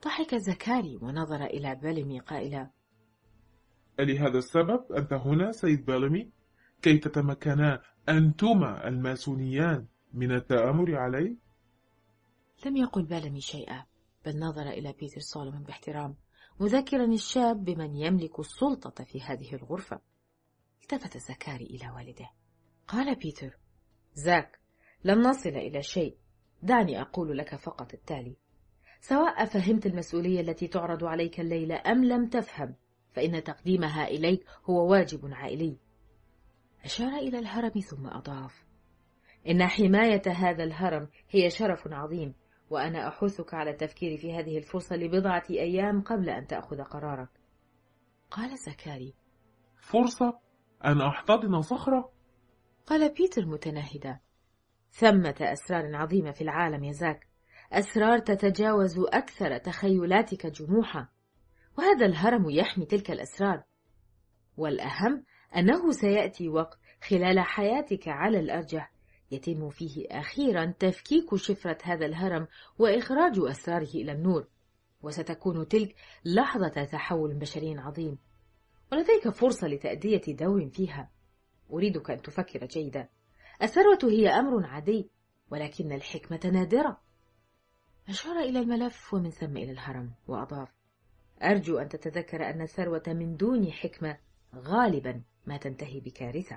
ضحك زكاري ونظر إلى بيلمي قائلا: ألهذا السبب أنت هنا سيد بيلمي؟ كي تتمكنا أنتما الماسونيان من التآمر علي؟ لم يقل بيلمي شيئا، بل نظر إلى بيتر سولومون باحترام، مذكرا الشاب بمن يملك السلطة في هذه الغرفة. التفت زكاري إلى والده. قال بيتر: زاك، لن نصل إلى شيء. دعني أقول لك فقط التالي: سواء فهمت المسؤولية التي تعرض عليك الليلة أم لم تفهم، فإن تقديمها إليك هو واجب عائلي. أشار إلى الهرم ثم أضاف: إن حماية هذا الهرم هي شرف عظيم، وأنا أحثك على التفكير في هذه الفرصة لبضعة أيام قبل أن تأخذ قرارك. قال زكاري: فرصة أن أحتضن صخرة؟ قال بيتر متنهدا: ثمة أسرار عظيمة في العالم يا زاك، أسرار تتجاوز أكثر تخيلاتك جموحا، وهذا الهرم يحمي تلك الأسرار. والأهم أنه سيأتي وقت خلال حياتك على الأرجح يتم فيه أخيرا تفكيك شفرة هذا الهرم وإخراج أسراره إلى النور، وستكون تلك لحظة تحول بشري عظيم، ولديك فرصة لتأدية دور فيها. أريدك أن تفكر جيدا. الثروة هي أمر عادي، ولكن الحكمة نادرة. أشار إلى الملف ومن ثم إلى الهرم وأضاف: أرجو أن تتذكر أن الثروة من دون حكمة غالبا ما تنتهي بكارثة.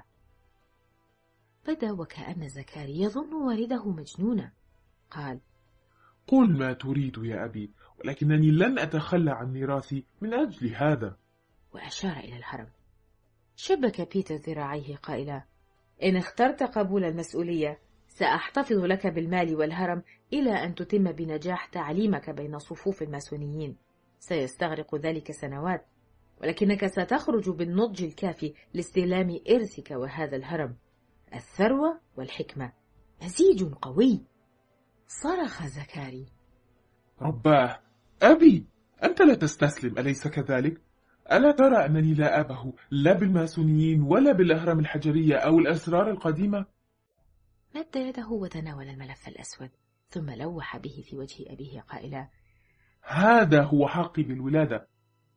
بدا وكأن زكاري يظن والده مجنونا. قال: قل ما تريد يا أبي، ولكنني لن أتخلى عن ميراثي من أجل هذا. وأشار إلى الهرم. شبك بيتر ذراعيه قائلا: إن اخترت قبول المسؤولية سأحتفظ لك بالمال والهرم إلى أن تتم بنجاح تعليمك بين صفوف الماسونيين. سيستغرق ذلك سنوات، ولكنك ستخرج بالنضج الكافي لاستلام إرثك وهذا الهرم. الثروة والحكمة مزيج قوي. صرخ زكاري: رباه، أبي، أنت لا تستسلم أليس كذلك؟ ألا ترى أنني لا أبه لا بالماسونيين ولا بالأهرام الحجرية أو الأسرار القديمة؟ مد يده وتناول الملف الأسود، ثم لوح به في وجه أبيه قائلا: هذا هو حقي بالولادة،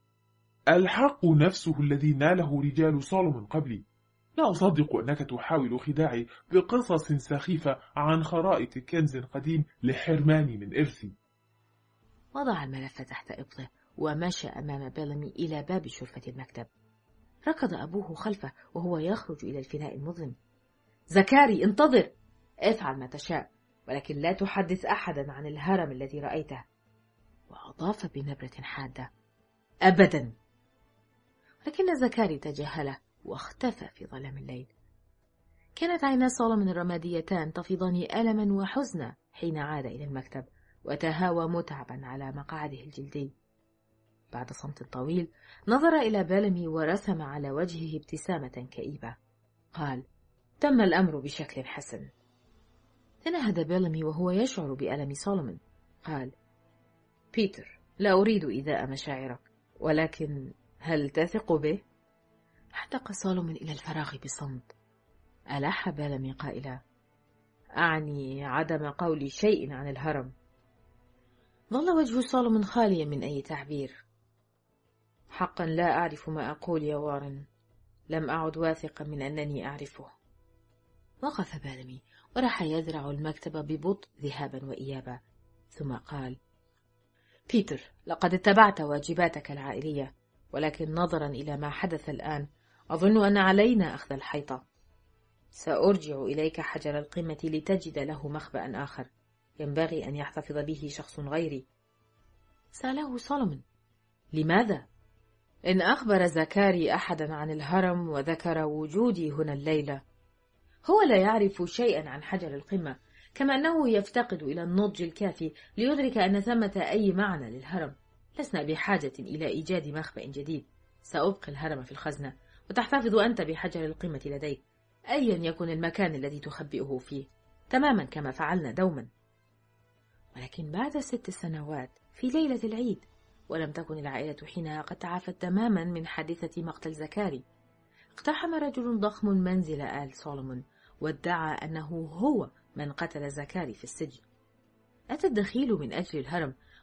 الحق نفسه الذي ناله رجال سولومون قبلي. لا أصدق أنك تحاول خداعي بقصص سخيفة عن خرائط كنز قديم لحرماني من إرثي. وضع الملف تحت إبطه ومشى أمام بيلمي إلى باب شرفة المكتب. ركض أبوه خلفه وهو يخرج إلى الفناء المظلم. زكاري، انتظر، افعل ما تشاء، ولكن لا تحدث أحدا عن الهرم الذي رأيته. وأضاف بنبرة حادة: أبدا. لكن زكاري تجاهله واختفى في ظلام الليل. كانت عينا سولومون الرماديتان تفيضان ألما وحزنا حين عاد إلى المكتب وتهاوى متعبا على مقعده الجلدي. بعد صمت طويل نظر إلى بيلمي ورسم على وجهه ابتسامة كئيبة. قال: تم الأمر بشكل حسن. تنهد بيلمي وهو يشعر بألم سولومون. قال: بيتر، لا أريد إيذاء مشاعرك، ولكن هل تثق به؟ احتق سولومون إلى الفراغ بصمت. ألح بيلمي قائلا: أعني عدم قول شيء عن الهرم. ظل وجه سولومون خاليا من أي تعبير. حقا لا أعرف ما أقول يا وارن، لم أعد واثقا من أنني أعرفه. وقف بيلمي وراح يذرع المكتب ببطء ذهابا وإيابا، ثم قال: بيتر، لقد اتبعت واجباتك العائلية، ولكن نظرا إلى ما حدث الآن أظن أن علينا أخذ الحيطة. سأرجع إليك حجر القمة لتجد له مخبأ آخر ينبغي أن يحتفظ به شخص غيري. سأله سولومون: لماذا؟ إن أخبر زكاري أحدا عن الهرم وذكر وجودي هنا الليلة، هو لا يعرف شيئا عن حجر القمة، كما أنه يفتقد إلى النضج الكافي ليدرك أن ثمة أي معنى للهرم. لسنا بحاجة إلى إيجاد مخبأ جديد. سأبقي الهرم في الخزنة، وتحتفظ أنت بحجر القمة لديك، أيا يكن المكان الذي تخبئه فيه، تماما كما فعلنا دوما. ولكن بعد 6 سنوات في ليلة العيد، ولم تكن العائلة حينها قد تعافت تماما من حادثة مقتل زكاري، اقتحم رجل ضخم منزل آل سولومون وادعى أنه هو من قتل زكاري في السجن. أتى الدخيل من أجل الهرم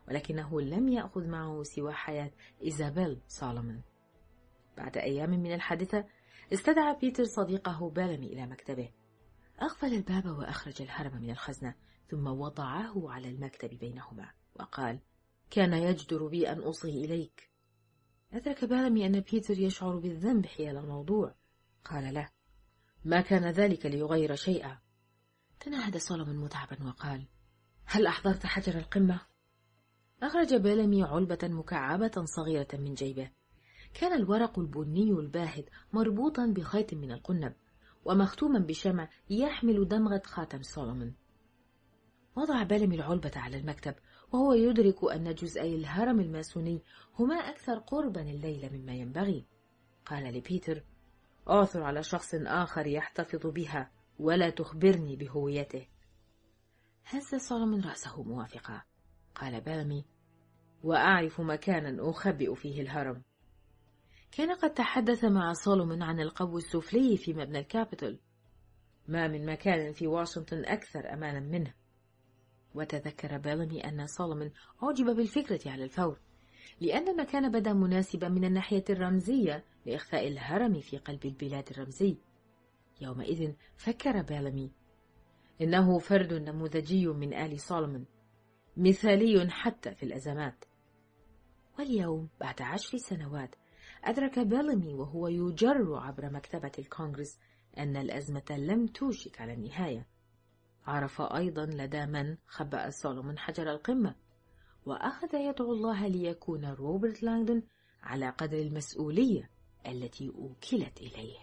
ولكنه لم يأخذ معه سوى حياة إيزابيل سولومون. بعد أيام من الحادثة استدعى بيتر صديقه بيلامي إلى مكتبه. أقفل الباب وأخرج الهرم من الخزنة ثم وضعه على المكتب بينهما وقال: كان يجدر بي أن أصغي إليك. أدرك بيلامي أن بيتر يشعر بالذنب حيال الموضوع. قال له: ما كان ذلك ليغير شيئا. تنهد سولومون متعبا وقال: هل أحضرت حجر القمة؟ أخرج بيلامي علبة مكعبة صغيرة من جيبه. كان الورق البني الباهت مربوطا بخيط من القنب ومختوما بشمع يحمل دمغة خاتم سولومون. وضع بيلامي العلبة على المكتب وهو يدرك أن جزئي الهرم الماسوني هما أكثر قربا الليلة مما ينبغي. قال لبيتر: أعثر على شخص آخر يحتفظ بها ولا تخبرني بهويته. هز سولومون رأسه موافقا. قال بيلامي: وأعرف مكانا أخبئ فيه الهرم. كان قد تحدث مع سولومون عن القبو السفلي في مبنى الكابيتول. ما من مكان في واشنطن أكثر أمانا منه. وتذكر بيلامي أن سولومون أعجب بالفكرة على الفور، لأن المكان بدا مناسبا من الناحية الرمزية لإخفاء الهرم في قلب البلاد الرمزي. يومئذ فكر بيلامي: إنه فرد نموذجي من آل سولومون، مثالي حتى في الأزمات. واليوم بعد 10 سنوات أدرك بيلامي وهو يجر عبر مكتبة الكونغرس أن الأزمة لم توشك على النهاية. عرف أيضا لدى من خبأ سولومون حجر القمة، وأخذ يدعو الله ليكون روبرت لانغدون على قدر المسؤولية التي أوكلت إليه.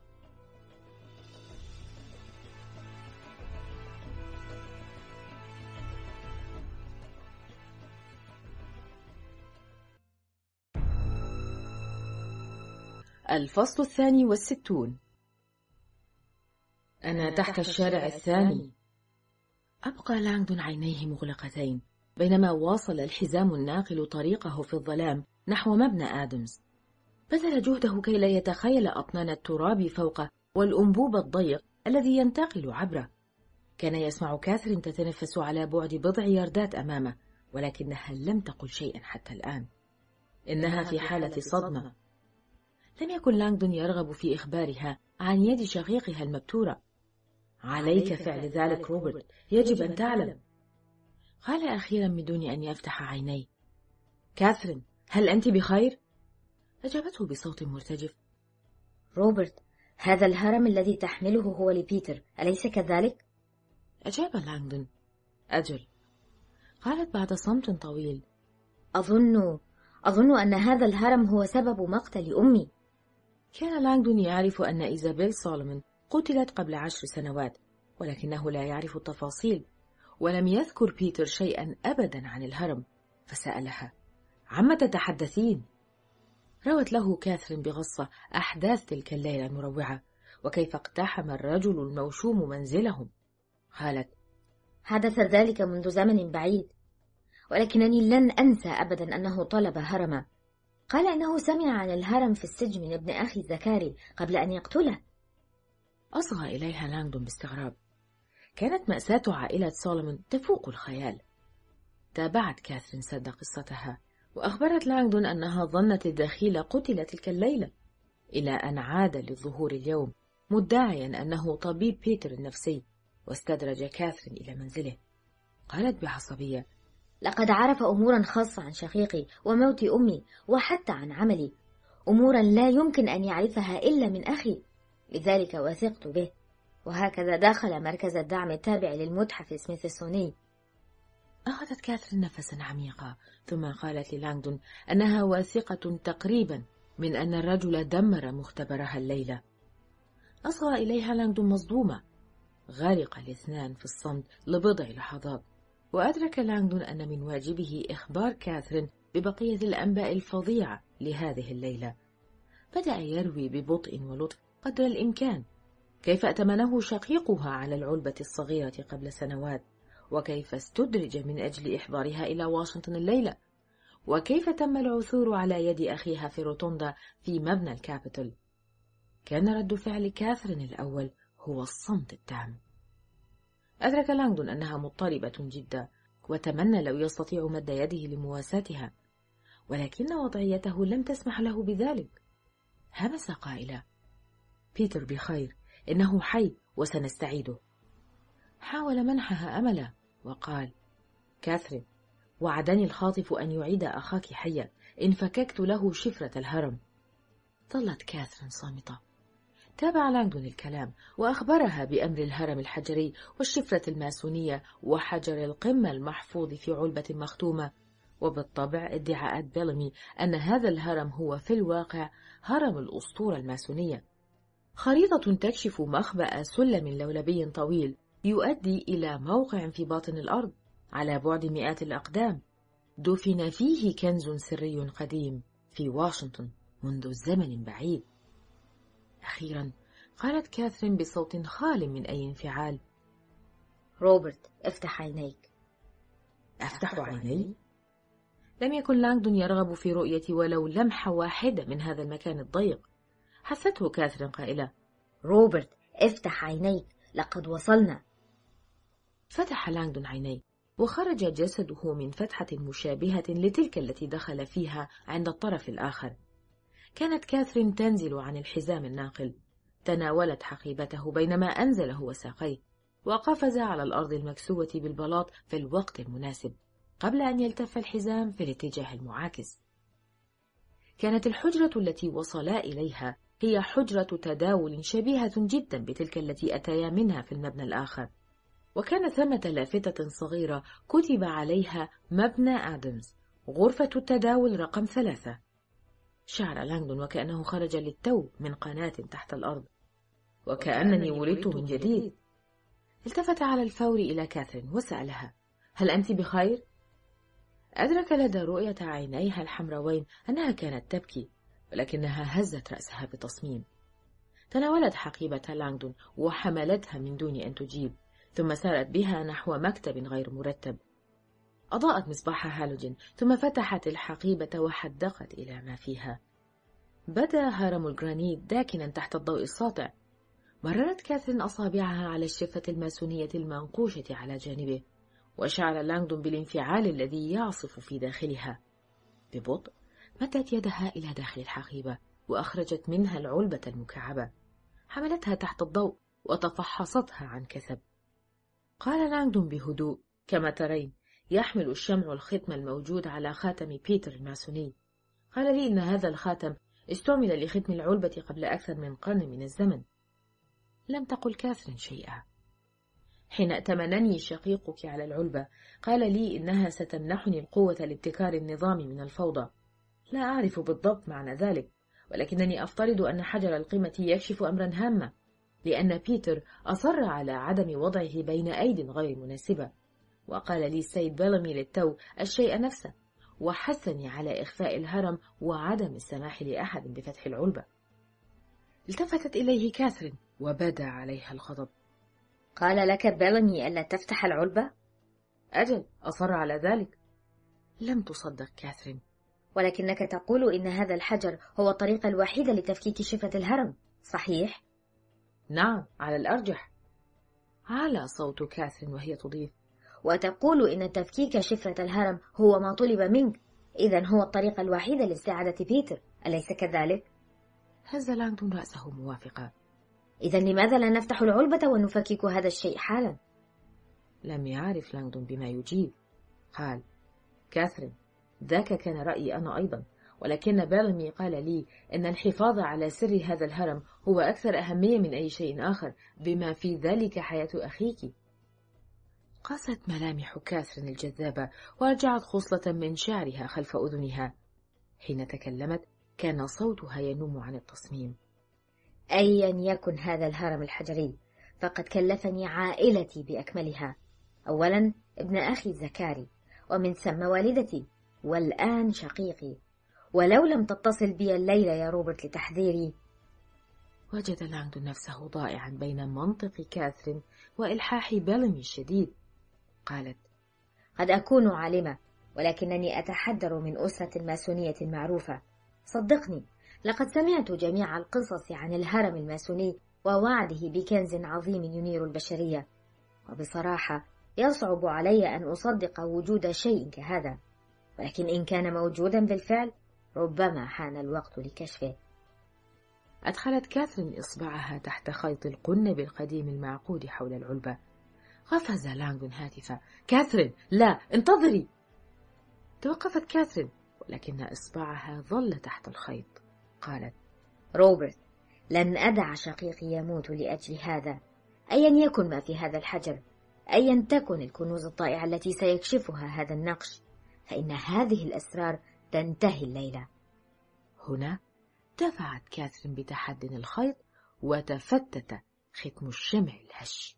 الفصل 62. أنا تحت الشارع الثاني. أبقى لانغدون عينيه مغلقتين بينما واصل الحزام الناقل طريقه في الظلام نحو مبنى آدمز. بذل جهده كي لا يتخيل أطنان التراب فوقه والأنبوب الضيق الذي ينتقل عبره. كان يسمع كاثرين تتنفس على بعد بضع ياردات أمامه، ولكنها لم تقل شيئا حتى الآن. إنها في حالة صدمة. لم يكن لانغدون يرغب في إخبارها عن يد شقيقها المبتورة. عليك فعل ذلك روبرت، يجب أن تعلم. قال أخيرا من دون أن يفتح عينيه: كاثرين، هل أنت بخير؟ أجابته بصوت مرتجف: روبرت، هذا الهرم الذي تحمله هو لبيتر، أليس كذلك؟ أجاب لانغدون: أجل. قالت بعد صمت طويل: أظن أن هذا الهرم هو سبب مقتل أمي. كان لانغدون يعرف أن إيزابيل سولومون قتلت قبل 10 سنوات، ولكنه لا يعرف التفاصيل، ولم يذكر بيتر شيئا أبدا عن الهرم. فسألها: عما تتحدثين؟ روت له كاثرين بغصة أحداث تلك الليلة المروعة، وكيف اقتحم الرجل الموشوم منزلهم. قالت: حدث ذلك منذ زمن بعيد، ولكنني لن أنسى أبدا أنه طلب هرما. قال إنه سمع عن الهرم في السجن من ابن أخي زكاري قبل أن يقتله. أصغى إليها لانغدون باستغراب. كانت مأساة عائلة سولومون تفوق الخيال. تابعت كاثرين سرد قصتها، وأخبرت لانغدون أنها ظنت الدخيل قتل تلك الليلة، إلى أن عاد للظهور اليوم مدعيا أنه طبيب بيتر النفسي، واستدرج كاثرين إلى منزله. قالت بعصبية: لقد عرف أمورا خاصة عن شقيقي وموت أمي، وحتى عن عملي، أمورا لا يمكن أن يعرفها إلا من أخي، لذلك وثقت به. وهكذا دخل مركز الدعم التابع للمتحف السميثسوني. أخذت كاثرين نفسا عميقا، ثم قالت للانغدون أنها واثقة تقريبا من أن الرجل دمر مختبرها الليلة. أصغى إليها لانغدون مصدومة. غرق الاثنان في الصمت لبضع لحظات، وأدرك لانغدون أن من واجبه إخبار كاثرين ببقية الأنباء الفظيعة لهذه الليلة. بدأ يروي ببطء ولطف قدر الإمكان كيف أتمنه شقيقها على العلبة الصغيرة قبل سنوات، وكيف استدرج من أجل إحضارها إلى واشنطن الليلة، وكيف تم العثور على يد أخيها في روتوندا في مبنى الكابيتول. كان رد فعل كاثرين الأول هو الصمت التام. أدرك لانغدون أنها مضطربة جدا، وتمنى لو يستطيع مد يده لمواساتها، ولكن وضعيته لم تسمح له بذلك. همس قائلا: بيتر بخير، إنه حي وسنستعيده. حاول منحها أملا وقال: كاثرين، وعدني الخاطف أن يعيد أخاك حيا إن فككت له شفرة الهرم. ظلت كاثرين صامتة. تابع لانغدون الكلام وأخبرها بأمر الهرم الحجري والشفرة الماسونية وحجر القمة المحفوظ في علبة مختومة، وبالطبع ادعاءات بيلمي أن هذا الهرم هو في الواقع هرم الأسطورة الماسونية. خريطة تكشف مخبأ سلم لولبي طويل يؤدي إلى موقع في باطن الأرض على بعد مئات الأقدام، دفن فيه كنز سري قديم في واشنطن منذ زمن بعيد. أخيرا قالت كاثرين بصوت خال من أي انفعال: روبرت، افتح عينيك. أفتح عيني؟ لم يكن لانغدون يرغب في رؤية ولو لمحة واحدة من هذا المكان الضيق. حثته كاثرين قائلة: روبرت، افتح عينيك، لقد وصلنا. فتح لانغدون عينيه، وخرج جسده من فتحة مشابهة لتلك التي دخل فيها عند الطرف الآخر. كانت كاثرين تنزل عن الحزام الناقل، تناولت حقيبته بينما أنزله وساقيه، وقفز على الأرض المكسوة بالبلاط في الوقت المناسب قبل أن يلتف الحزام في الاتجاه المعاكس. كانت الحجرة التي وصلا إليها هي حجرة تداول شبيهة جدا بتلك التي أتيا منها في المبنى الآخر، وكان ثمة لافتة صغيرة كتب عليها مبنى آدمز، غرفة التداول رقم 3. شعر لانغدون وكأنه خرج للتو من قناة تحت الأرض، وكأنني ولدت من جديد. التفت على الفور إلى كاثرين وسألها: هل أنت بخير؟ أدرك لدى رؤية عينيها الحمراوين أنها كانت تبكي، ولكنها هزت رأسها بتصميم. تناولت حقيبة لانغدون وحملتها من دون أن تجيب، ثم سارت بها نحو مكتب غير مرتب. أضاءت مصباح هالوجين، ثم فتحت الحقيبة وحدقت إلى ما فيها. بدا هرم الجرانيت داكنا تحت الضوء الساطع. مررت كاثرين أصابعها على الشفة الماسونية المنقوشة على جانبه، وشعر لانغدون بالانفعال الذي يعصف في داخلها. ببطء مدت يدها إلى داخل الحقيبة وأخرجت منها العلبة المكعبة، حملتها تحت الضوء وتفحصتها عن كثب. قال لانغدون بهدوء: كما ترين، يحمل الشمع الختم الموجود على خاتم بيتر الماسوني. قال لي إن هذا الخاتم استعمل لختم العلبة قبل أكثر من قرن من الزمن. لم تقل كاثرين شيئا. حين ائتمنني شقيقك على العلبة قال لي إنها ستمنحني القوة لابتكار النظام من الفوضى. لا أعرف بالضبط معنى ذلك، ولكنني أفترض أن حجر القمة يكشف أمرا هاما، لأن بيتر أصر على عدم وضعه بين أيد غير مناسبة، وقال لي السيد بيلمي للتو الشيء نفسه، وحثني على إخفاء الهرم وعدم السماح لأحد بفتح العلبة. التفتت إليه كاثرين وبدا عليها الغضب. قال لك بيلمي ألا تفتح العلبة؟ أجل، أصر على ذلك. لم تصدق كاثرين. ولكنك تقول إن هذا الحجر هو الطريقة الوحيدة لتفكيك شفة الهرم، صحيح؟ نعم، على الأرجح. على صوت كاثرين وهي تضيف: وتقول إن تفكيك شفرة الهرم هو ما طلب منك، إذن هو الطريقة الوحيدة لاستعادة بيتر، أليس كذلك؟ هز لانغدون رأسه موافقا. إذن لماذا لا نفتح العلبة ونفكك هذا الشيء حالا؟ لم يعرف لانغدون بما يجيب. قال: كاثرين، ذاك كان رأيي أنا أيضا، ولكن بيلمي قال لي أن الحفاظ على سر هذا الهرم هو أكثر أهمية من أي شيء آخر، بما في ذلك حياة أخيك. قاست ملامح كاثرين الجذابة ورجعت خصلة من شعرها خلف أذنها. حين تكلمت كان صوتها ينم عن التصميم. أيا يكن هذا الهرم الحجري فقد كلفني عائلتي بأكملها، أولا ابن أخي زكاري، ومن ثم والدتي، والآن شقيقي، ولو لم تتصل بي الليلة يا روبرت لتحذيري. وجد لانغدون نفسه ضائعا بين منطق كاثرين وإلحاح بيلمي الشديد. قالت: قد أكون عالمة، ولكنني أتحدر من أسرة ماسونية معروفة. صدقني، لقد سمعت جميع القصص عن الهرم الماسوني ووعده بكنز عظيم ينير البشرية، وبصراحة يصعب علي أن أصدق وجود شيء كهذا، ولكن إن كان موجودا بالفعل ربما حان الوقت لكشفه. أدخلت كاثرين إصبعها تحت خيط القنب القديم المعقود حول العلبة. قفز لانغدون هاتفا: كاثرين، لا، انتظري! توقفت كاثرين، ولكن إصبعها ظل تحت الخيط. قالت: روبرت، لن أدع شقيقي يموت لأجل هذا، أيا يكن ما في هذا الحجر، أيا تكن الكنوز الطائعة التي سيكشفها هذا النقش، فإن هذه الأسرار تنتهي الليلة. هنا دفعت كاثرين بتحد الخيط، وتفتت ختم الشمع الهش.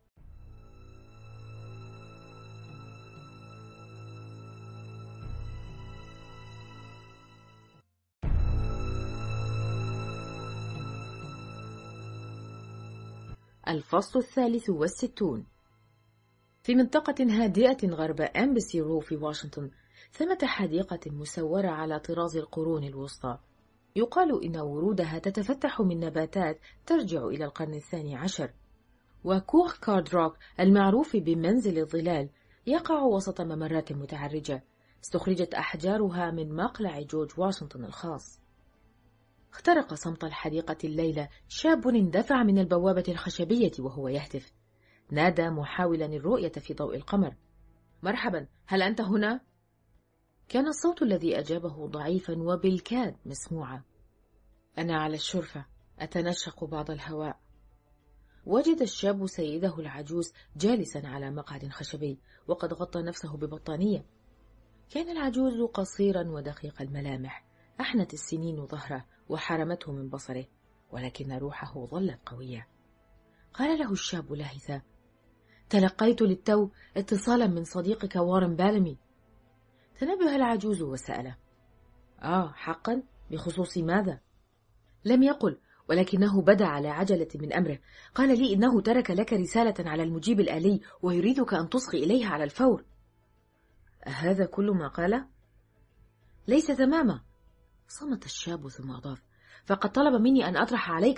الفصل 63. في منطقة هادئة غرب أمبسي رو في واشنطن، ثمة حديقة مسورة على طراز القرون الوسطى، يقال إن ورودها تتفتح من نباتات ترجع إلى القرن 12، وكوخ كاردروك المعروف بمنزل الظلال يقع وسط ممرات متعرجة استخرجت أحجارها من مقلع جورج واشنطن الخاص. اخترق صمت الحديقة الليلة شاب اندفع من البوابة الخشبية وهو يهتف. نادى محاولا الرؤية في ضوء القمر: مرحبا، هل أنت هنا؟ كان الصوت الذي أجابه ضعيفا وبالكاد مسموعا: أنا على الشرفة، أتنشق بعض الهواء. وجد الشاب سيده العجوز جالسا على مقعد خشبي وقد غطى نفسه ببطانية. كان العجوز قصيرا ودقيق الملامح، أحنت السنين ظهره وحرمته من بصره، ولكن روحه ظلت قوية. قال له الشاب لاهثا: تلقيت للتو اتصالا من صديقك وارن بالمي. تنبه العجوز وسأله: حقا؟ بخصوص ماذا؟ لم يقل، ولكنه بدا على عجلة من أمره. قال لي إنه ترك لك رسالة على المجيب الآلي ويريدك أن تصغي إليها على الفور. أهذا كل ما قال؟ ليس تماما. صمت الشاب ثم أضاف: فقد طلب مني أن أطرح عليك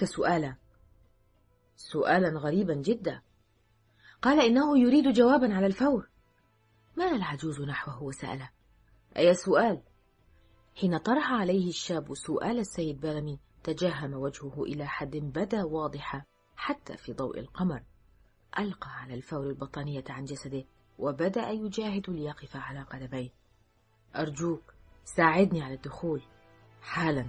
سؤالا غريبا جدا. قال إنه يريد جوابا على الفور. مال العجوز نحوه وسأله: أي سؤال؟ حين طرح عليه الشاب سؤال السيد بالمي تجهم وجهه إلى حد بدا واضحا حتى في ضوء القمر. ألقى على الفور البطانية عن جسده وبدأ يجاهد ليقف على قدميه. أرجوك ساعدني على الدخول حالا.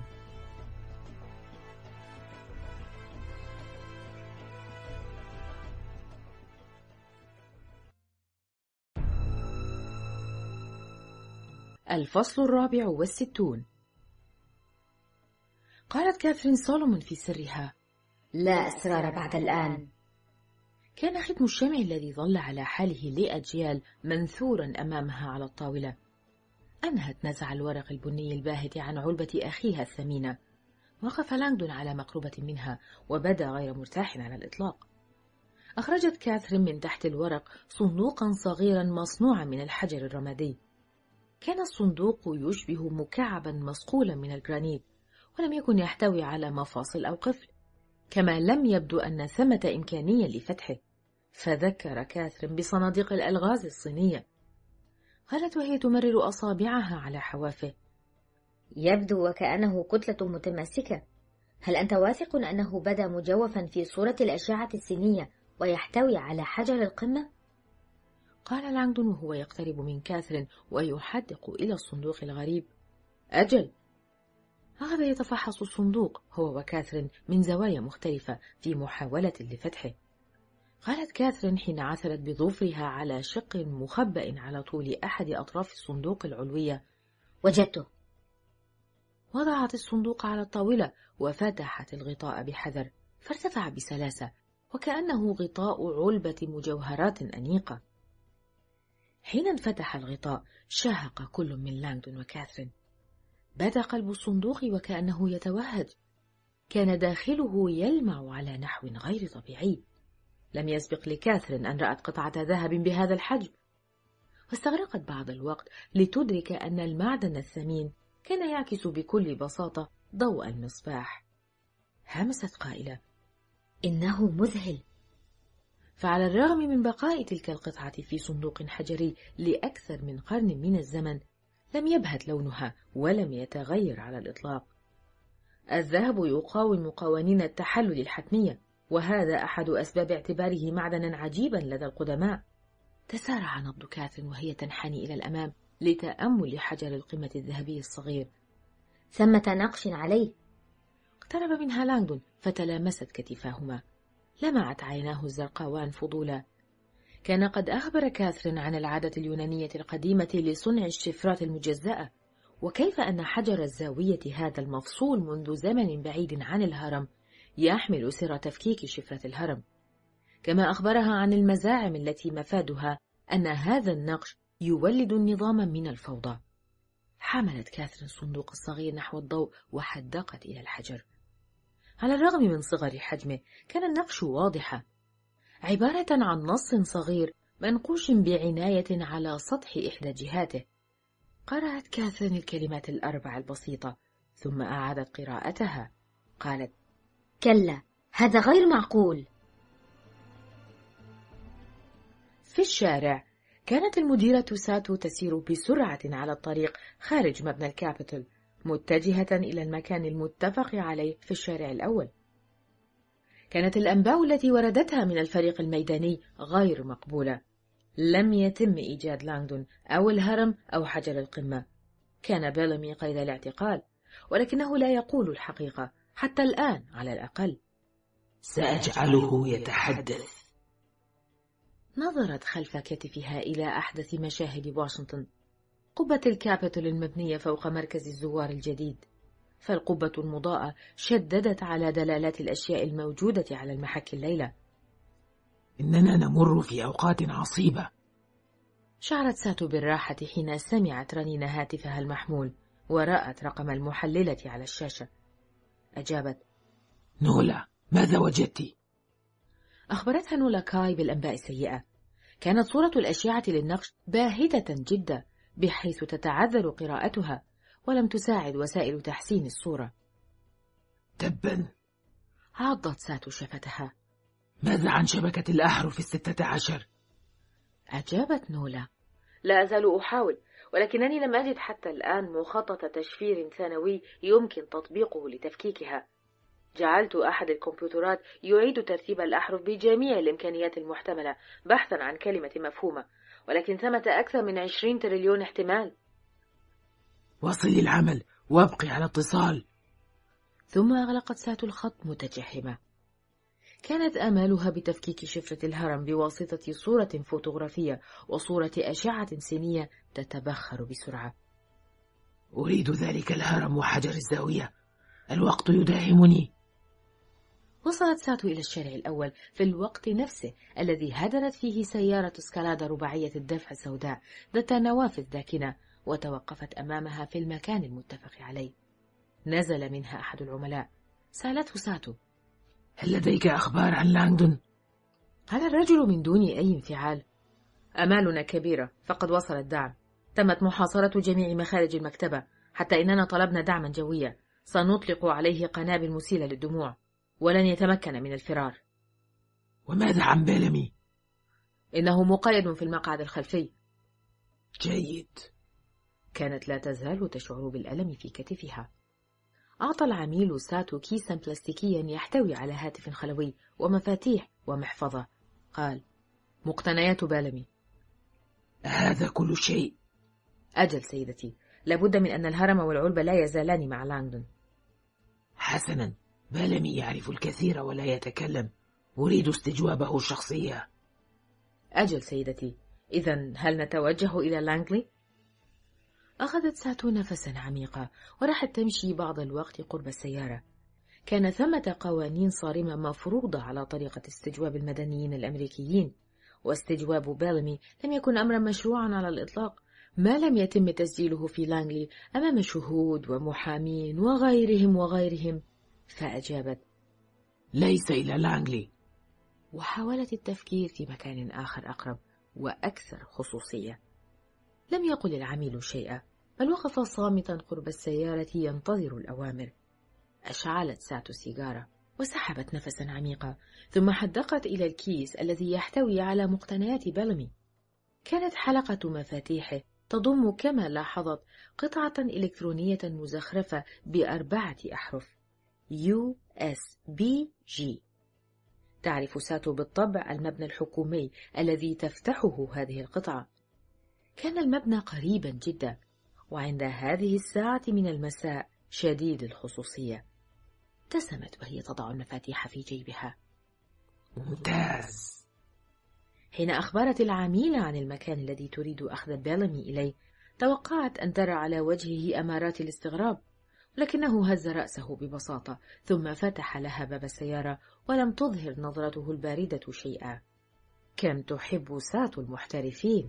الفصل 64. قالت كاثرين سولومون في سرها: لا أسرار بعد الآن. كان ختم الشمع الذي ظل على حاله لأجيال منثورا أمامها على الطاولة. أنهت نزع الورق البني الباهت عن علبة أخيها الثمينة. وقف لانغدون على مقربة منها وبدا غير مرتاح على الإطلاق. أخرجت كاثرين من تحت الورق صندوقا صغيرا مصنوعا من الحجر الرمادي. كان الصندوق يشبه مكعبا مصقولا من الجرانيت، ولم يكن يحتوي على مفاصل أو قفل، كما لم يبدو أن ثمة إمكانية لفتحه. فذكر كاثرين بصناديق الألغاز الصينية. قالت وهي تمرر أصابعها على حوافه: يبدو وكأنه كتلة متماسكة. هل أنت واثق أنه بدا مجوفا في صورة الأشعة السينية ويحتوي على حجر القمة؟ قال لانغدون وهو يقترب من كاثرين ويحدق إلى الصندوق الغريب: أجل. أخذ يتفحص الصندوق هو وكاثرين من زوايا مختلفة في محاولة لفتحه. قالت كاثرين حين عثرت بظفرها على شق مخبأ على طول أحد أطراف الصندوق العلوية: وجدته. وضعت الصندوق على الطاولة وفتحت الغطاء بحذر، فارتفع بسلاسة وكأنه غطاء علبة مجوهرات أنيقة. حين انفتح الغطاء شاهق كل من لانغدون وكاثرين. بدا قلب الصندوق وكأنه يتوهج. كان داخله يلمع على نحو غير طبيعي. لم يسبق لكاثرين أن رأت قطعة ذهب بهذا الحجم، واستغرقت بعض الوقت لتدرك أن المعدن الثمين كان يعكس بكل بساطة ضوء المصباح. همست قائلة: إنه مذهل. فعلى الرغم من بقاء تلك القطعة في صندوق حجري لأكثر من قرن من الزمن، لم يبهت لونها ولم يتغير على الإطلاق. الذهب يقاوم قوانين التحلل الحتمية، وهذا أحد أسباب اعتباره معدنا عجيبا لدى القدماء. تسارع نبض كاثرين وهي تنحني إلى الأمام لتأمل حجر القمة الذهبي الصغير. ثمة نقش عليه. اقترب منها لانغدون فتلامست كتفاهما. لمعت عيناه الزرقاوان فضولا. كان قد أخبر كاثرين عن العادة اليونانية القديمة لصنع الشفرات المجزأة، وكيف أن حجر الزاوية هذا المفصول منذ زمن بعيد عن الهرم يحمل سر تفكيك شفرة الهرم، كما أخبرها عن المزاعم التي مفادها أن هذا النقش يولد نظاما من الفوضى. حملت كاثرين الصندوق الصغير نحو الضوء وحدقت إلى الحجر. على الرغم من صغر حجمه كان النقش واضحا، عبارة عن نص صغير منقوش بعناية على سطح إحدى جهاته. قرأت كاثرين الكلمات الأربع البسيطة ثم أعادت قراءتها. قالت: كلا، هذا غير معقول. في الشارع كانت المديرة ساتو تسير بسرعة على الطريق خارج مبنى الكابيتول، متجهة إلى المكان المتفق عليه في الشارع الأول. كانت الأنباء التي وردتها من الفريق الميداني غير مقبولة. لم يتم إيجاد لانغدون أو الهرم أو حجر القمة. كان بيلامي قيد الاعتقال، ولكنه لا يقول الحقيقة حتى الآن على الأقل. سأجعله يتحدث. نظرت خلف كتفها إلى أحدث مشاهد واشنطن، قبة الكابيتول المبنية فوق مركز الزوار الجديد. فالقبة المضاءة شددت على دلالات الأشياء الموجودة على المحك الليلة. إننا نمر في أوقات عصيبة. شعرت ساتو بالراحة حين سمعت رنين هاتفها المحمول ورأت رقم المحللة على الشاشة. أجابت: نولا، ماذا وجدت؟ أخبرتها نولا كاي بالأنباء السيئة. كانت صورة الأشعة للنقش باهتة جدا بحيث تتعذر قراءتها، ولم تساعد وسائل تحسين الصورة. تبا. عضت ساتو شفتها. ماذا عن شبكة الأحرف 16؟ أجابت نولا: لا أزال أحاول، ولكنني لم أجد حتى الآن مخطط تشفير ثانوي يمكن تطبيقه لتفكيكها. جعلت أحد الكمبيوترات يعيد ترتيب الأحرف بجميع الإمكانيات المحتملة بحثا عن كلمة مفهومة، ولكن ثمة أكثر من 20 تريليون احتمال. واصل العمل وابقي على اتصال. ثم أغلقت ساتو الخط متجهمة. كانت آمالها بتفكيك شفرة الهرم بواسطة صورة فوتوغرافية وصورة أشعة سينية تتبخر بسرعة. أريد ذلك الهرم وحجر الزاوية، الوقت يداهمني. وصلت ساتو إلى الشارع الأول في الوقت نفسه الذي هدرت فيه سيارة سكالادة رباعية الدفع السوداء ذات نوافذ داكنة، وتوقفت أمامها في المكان المتفق عليه. نزل منها أحد العملاء. سألته ساتو: هل لديك أخبار عن لانغدون؟ قال الرجل من دون أي انفعال: أمالنا كبيرة، فقد وصل الدعم. تمت محاصرة جميع مخارج المكتبة، حتى إننا طلبنا دعما جويا. سنطلق عليه قنابل مسيلة للدموع، ولن يتمكن من الفرار. وماذا عن بيلامي؟ إنه مقيد في المقعد الخلفي. جيد. كانت لا تزال تشعر بالألم في كتفها. أعطى العميل ساتو كيسا بلاستيكيا يحتوي على هاتف خلوي ومفاتيح ومحفظة. قال: مقتنيات بيلامي. هذا كل شيء؟ أجل سيدتي، لابد من أن الهرم والعلبة لا يزالان مع لانغدون. حسنا، بيلامي يعرف الكثير ولا يتكلم. أريد استجوابه الشخصية. أجل سيدتي، إذن هل نتوجه إلى لانغلي؟ أخذت ساتو نفسا عميقا وراحت تمشي بعض الوقت قرب السيارة. كان ثمة قوانين صارمة مفروضة على طريقة استجواب المدنيين الأمريكيين، واستجواب بيلامي لم يكن أمرا مشروعا على الإطلاق ما لم يتم تسجيله في لانغلي أمام شهود ومحامين وغيرهم. فأجابت: ليس إلى لانغلي. وحاولت التفكير في مكان آخر أقرب وأكثر خصوصية. لم يقل العميل شيئا، بل وقف صامتا قرب السيارة ينتظر الأوامر. أشعلت ساتو سيجارة وسحبت نفسا عميقا، ثم حدقت إلى الكيس الذي يحتوي على مقتنيات بيلامي. كانت حلقة مفاتيحه تضم كما لاحظت قطعة إلكترونية مزخرفة ب4 أحرف USB-G. تعرف ساتو بالطبع المبنى الحكومي الذي تفتحه هذه القطعة. كان المبنى قريبا جدا، وعند هذه الساعة من المساء شديد الخصوصية. ابتسمت وهي تضع المفاتيح في جيبها. ممتاز. حين أخبرت العميل عن المكان الذي تريد أخذ بيلامي إليه، توقعت أن ترى على وجهه أمارات الاستغراب، لكنه هز رأسه ببساطة، ثم فتح لها باب السيارة ولم تظهر نظرته الباردة شيئا. كم تحب ساتو المحترفين.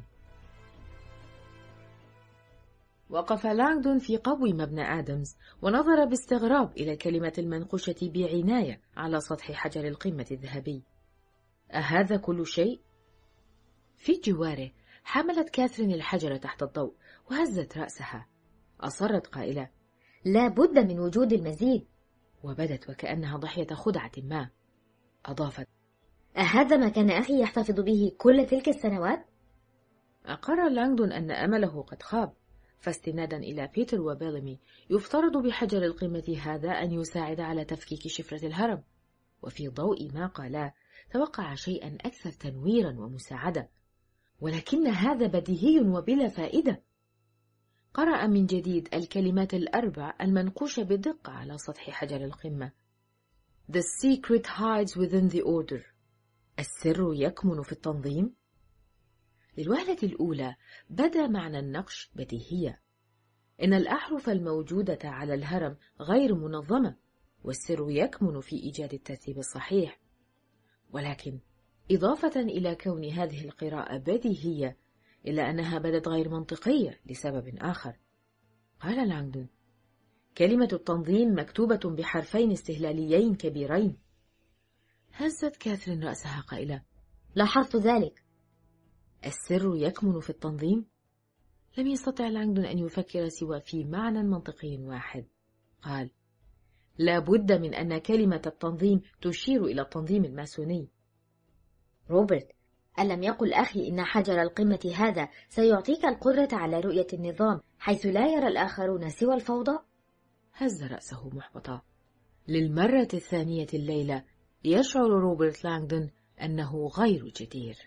وقف لانغدون في قبو مبنى آدمز ونظر باستغراب إلى الكلمة المنقوشة بعناية على سطح حجر القمة الذهبي. أهذا كل شيء؟ في جواره حملت كاثرين الحجر تحت الضوء وهزت رأسها. أصرت قائلة: لا بد من وجود المزيد. وبدت وكأنها ضحية خدعة ما. أضافت: أهذا ما كان أخي يحتفظ به كل تلك السنوات؟ أقر لانغدون أن أمله قد خاب، فاستنادا إلى بيتر وبيلامي يفترض بحجر القمة هذا أن يساعد على تفكيك شفرة الهرم، وفي ضوء ما قالا توقع شيئا أكثر تنويرا ومساعدة، ولكن هذا بديهي وبلا فائدة. قرأ من جديد الكلمات ال4 المنقوشة بدقة على سطح حجر القمة: The secret hides within the order. السر يكمن في التنظيم. للوهلة الأولى بدا معنى النقش بديهية. إن الأحرف الموجودة على الهرم غير منظمة، والسر يكمن في إيجاد الترتيب الصحيح. ولكن إضافة إلى كون هذه القراءة بديهية، إلا أنها بدت غير منطقية لسبب آخر. قال لانغدون: كلمة التنظيم مكتوبة بحرفين استهلاليين كبيرين. هزت كاثرين رأسها قائلة: لاحظت ذلك. السر يكمن في التنظيم؟ لم يستطع لانغدون أن يفكر سوى في معنى منطقي واحد. قال: لا بد من أن كلمة التنظيم تشير إلى التنظيم الماسوني. روبرت، ألم يقل أخي إن حجر القمة هذا سيعطيك القدرة على رؤية النظام حيث لا يرى الآخرون سوى الفوضى؟ هز رأسه محبطا. للمرة الثانية الليلة يشعر روبرت لانغدون أنه غير جدير.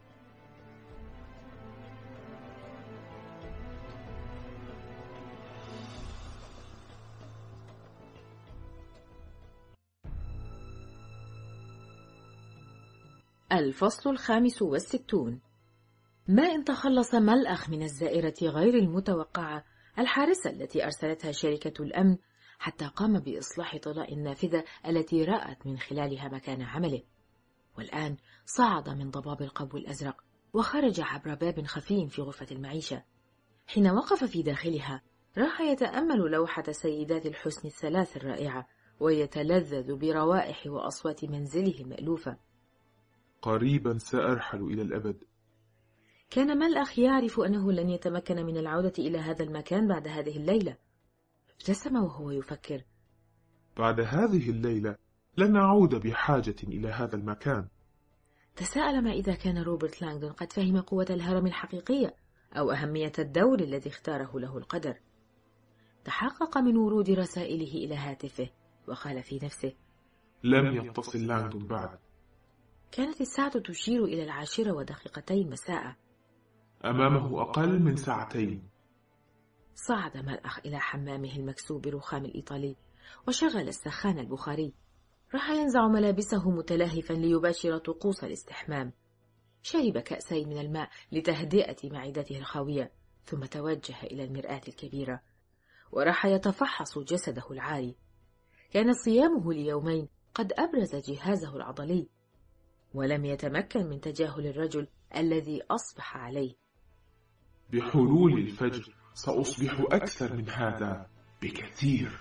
الفصل 65. ما إن تخلص ملأخ من الزائرة غير المتوقعة الحارسة التي أرسلتها شركة الأمن حتى قام بإصلاح طلاء النافذة التي رأت من خلالها مكان عمله. والآن صعد من ضباب القبو الأزرق وخرج عبر باب خفي في غرفة المعيشة. حين وقف في داخلها راح يتأمل لوحة سيدات الحسن الثلاث الرائعة ويتلذذ بروائح وأصوات منزله المألوفة. قريبا سأرحل إلى الأبد. كان ملأخ يعرف أنه لن يتمكن من العودة إلى هذا المكان بعد هذه الليلة. ابتسم وهو يفكر: بعد هذه الليلة لن أعود بحاجة إلى هذا المكان. تساءل ما إذا كان روبرت لانغدون قد فهم قوة الهرم الحقيقية أو أهمية الدور الذي اختاره له القدر. تحقق من ورود رسائله إلى هاتفه وقال في نفسه: لم يتصل لانغدون بعد. كانت الساعة تشير إلى 10:02 مساء. أمامه أقل من ساعتين. صعد ملأخ إلى حمامه المكسوب بالرخام الإيطالي وشغل السخان البخاري. راح ينزع ملابسه متلهفا ليباشر طقوس الاستحمام. شرب كأسين من الماء لتهدئة معدته الخاوية، ثم توجه إلى المرآة الكبيرة وراح يتفحص جسده العاري. كان صيامه ليومين قد أبرز جهازه العضلي، ولم يتمكن من تجاهل الرجل الذي أصبح عليه. بحلول الفجر سأصبح أكثر من هذا بكثير.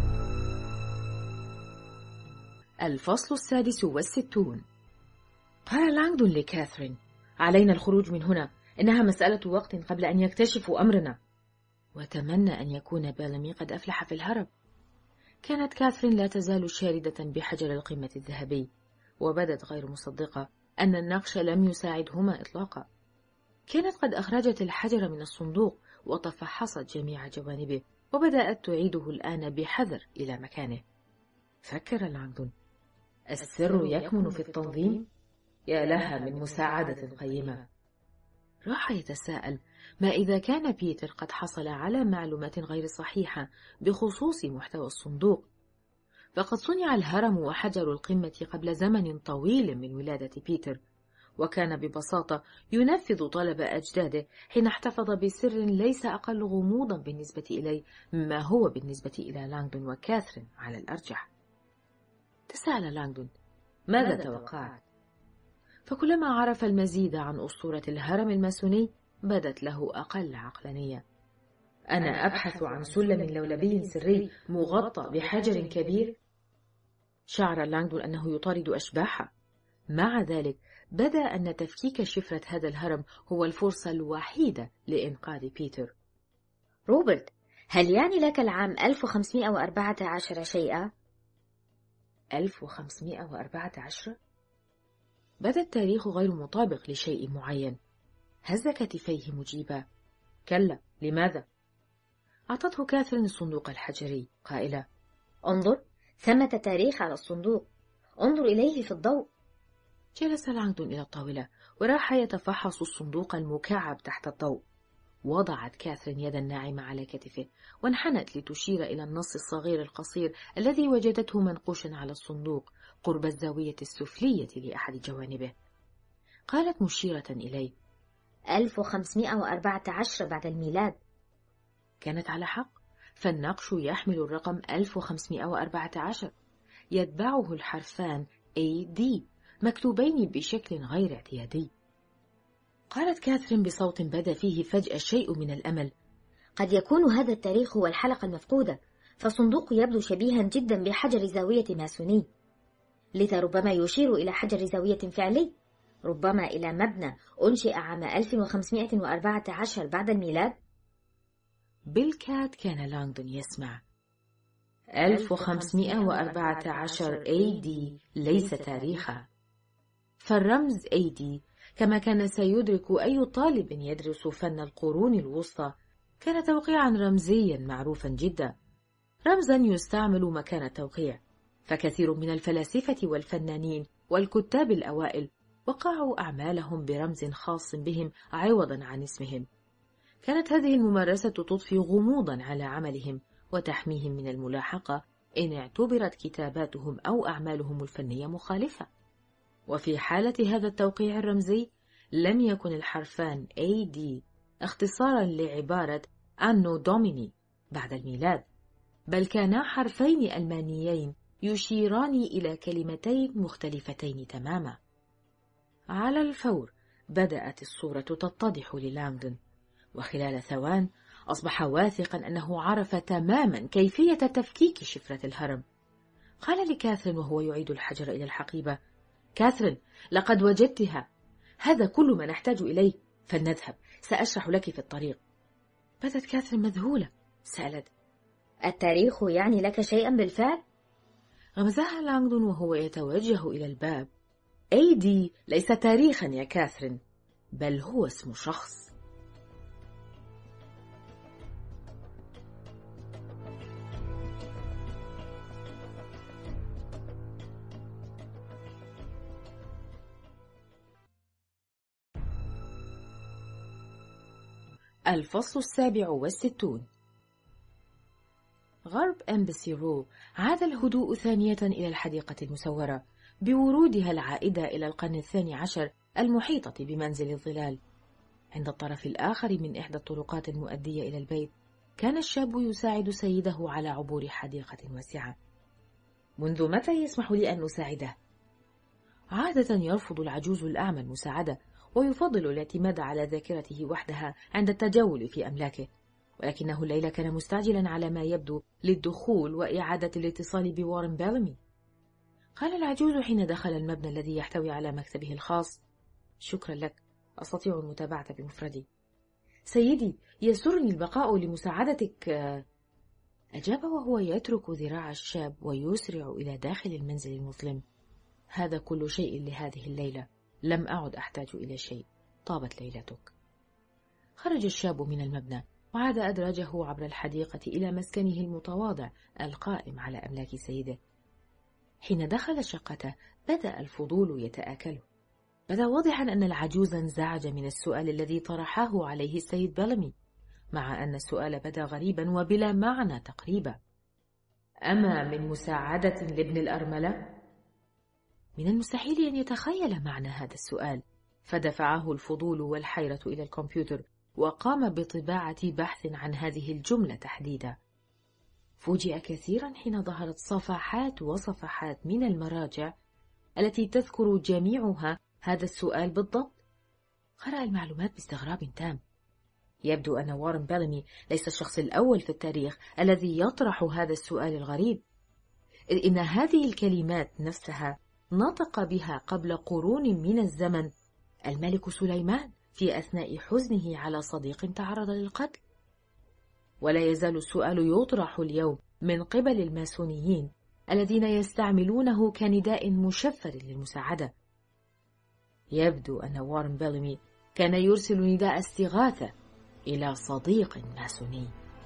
الفصل 66. قال لانغدون لكاثرين: علينا الخروج من هنا، إنها مسألة وقت قبل أن يكتشفوا أمرنا. وتمنى أن يكون بيلامي قد أفلح في الهرب. كانت كاثرين لا تزال شاردة بحجر القمة الذهبي، وبدت غير مصدقة أن النقش لم يساعدهما إطلاقا. كانت قد أخرجت الحجر من الصندوق وتفحصت جميع جوانبه، وبدأت تعيده الآن بحذر إلى مكانه. فكر لانغدون: السر يكمن في التنظيم؟ يا لها من مساعدة قيمة. راح يتساءل: ما إذا كان بيتر قد حصل على معلومات غير صحيحة بخصوص محتوى الصندوق؟ فقد صنع الهرم وحجر القمة قبل زمن طويل من ولادة بيتر، وكان ببساطة ينفذ طلب أجداده حين احتفظ بسر ليس أقل غموضا بالنسبة إليه مما هو بالنسبة إلى لانغدون وكاثرين على الأرجح. تساءل لانغدون: ماذا توقعت؟ فكلما عرف المزيد عن أسطورة الهرم الماسوني بدت له أقل عقلانية. أنا أبحث عن سلم لولبي سري مغطى بحجر كبير؟ شعر لانغدون أنه يطارد أشباحا. مع ذلك بدا أن تفكيك شفرة هذا الهرم هو الفرصة الوحيدة لإنقاذ بيتر. روبرت، هل يعني لك العام 1514 شيئا؟ 1514؟ بدا التاريخ غير مطابق لشيء معين. هز كتفيه مجيبا: كلا، لماذا؟ أعطته كاثرين الصندوق الحجري قائلة: انظر، ثمة تاريخ على الصندوق، انظر إليه في الضوء. جلس لانغدون إلى الطاولة وراح يتفحص الصندوق المكعب تحت الضوء. وضعت كاثرين يدا ناعمة على كتفه وانحنت لتشير إلى النص الصغير القصير الذي وجدته منقوشا على الصندوق قرب الزاوية السفلية لأحد جوانبه. قالت مشيرة إليه: 1514 بعد الميلاد. كانت على حق، فالنقش يحمل الرقم 1514، يتبعه الحرفان AD مكتوبين بشكل غير اعتيادي. قالت كاثرين بصوت بدا فيه فجأة شيء من الأمل: قد يكون هذا التاريخ هو الحلقة المفقودة، فالصندوق يبدو شبيها جدا بحجر زاوية ماسوني، لذا ربما يشير إلى حجر زاوية فعلي، ربما إلى مبنى أنشئ عام 1514 بعد الميلاد. بالكاد كان لانغدون يسمع. 1514 AD ليس تاريخا، فالرمز AD كما كان سيدرك أي طالب يدرس فن القرون الوسطى كان توقيعا رمزيا معروفا جدا، رمزا يستعمل مكان التوقيع. فكثير من الفلاسفة والفنانين والكتاب الأوائل وقعوا أعمالهم برمز خاص بهم عوضا عن اسمهم. كانت هذه الممارسة تضفي غموضا على عملهم وتحميهم من الملاحقة إن اعتبرت كتاباتهم أو أعمالهم الفنية مخالفة. وفي حالة هذا التوقيع الرمزي لم يكن الحرفان AD اختصارا لعبارة أنو دوميني بعد الميلاد، بل كانا حرفين ألمانيين يشيران إلى كلمتين مختلفتين تماما. على الفور بدأت الصورة تتضح للانغدون، وخلال ثوان أصبح واثقا أنه عرف تماما كيفية تفكيك شفرة الهرم. قال لكاثرين وهو يعيد الحجر إلى الحقيبة: كاثرين، لقد وجدتها، هذا كل ما نحتاج إليه، فلنذهب، سأشرح لك في الطريق. بدت كاثرين مذهولة، سألت: التاريخ يعني لك شيئا بالفعل؟ غمزها لانغدون وهو يتوجه إلى الباب: AD ليس تاريخا يا كاثرين، بل هو اسم شخص. الفصل 67. غرب أمبسي رو عاد الهدوء ثانية إلى الحديقة المسورة بورودها العائدة إلى القرن 12 المحيطة بمنزل الظلال. عند الطرف الآخر من إحدى الطرقات المؤدية إلى البيت كان الشاب يساعد سيده على عبور حديقة واسعة. منذ متى يسمح لي أن أساعده؟ عادة يرفض العجوز الأعمى المساعدة ويفضل الاعتماد على ذاكرته وحدها عند التجول في أملاكه، ولكنه الليلة كان مستعجلا على ما يبدو للدخول وإعادة الاتصال بوارن بيلامي. قال العجوز حين دخل المبنى الذي يحتوي على مكتبه الخاص: شكرا لك، أستطيع المتابعة بمفردي. سيدي، يسرني البقاء لمساعدتك. أجاب وهو يترك ذراع الشاب ويسرع إلى داخل المنزل المظلم. هذا كل شيء لهذه الليلة، لم أعد أحتاج إلى شيء، طابت ليلتك. خرج الشاب من المبنى وعاد أدراجه عبر الحديقة إلى مسكنه المتواضع القائم على أملاك سيده. حين دخل شقته بدأ الفضول يتآكله. بدا واضحا أن العجوز انزعج من السؤال الذي طرحه عليه السيد بيلامي، مع أن السؤال بدا غريبا وبلا معنى تقريبا. أما من مساعدة لابن الأرملة؟ من المستحيل أن يتخيل معنى هذا السؤال، فدفعه الفضول والحيرة إلى الكمبيوتر وقام بطباعة بحث عن هذه الجملة تحديدا. فوجئ كثيرا حين ظهرت صفحات وصفحات من المراجع التي تذكر جميعها هذا السؤال بالضبط. قرأ المعلومات باستغراب تام. يبدو أن وارن بيلامي ليس الشخص الأول في التاريخ الذي يطرح هذا السؤال الغريب، إذ إن هذه الكلمات نفسها نطق بها قبل قرون من الزمن الملك سليمان في أثناء حزنه على صديق تعرض للقتل. ولا يزال السؤال يطرح اليوم من قبل الماسونيين الذين يستعملونه كنداء مشفر للمساعدة. يبدو أن وارن بيلامي كان يرسل نداء استغاثة إلى صديق ماسوني.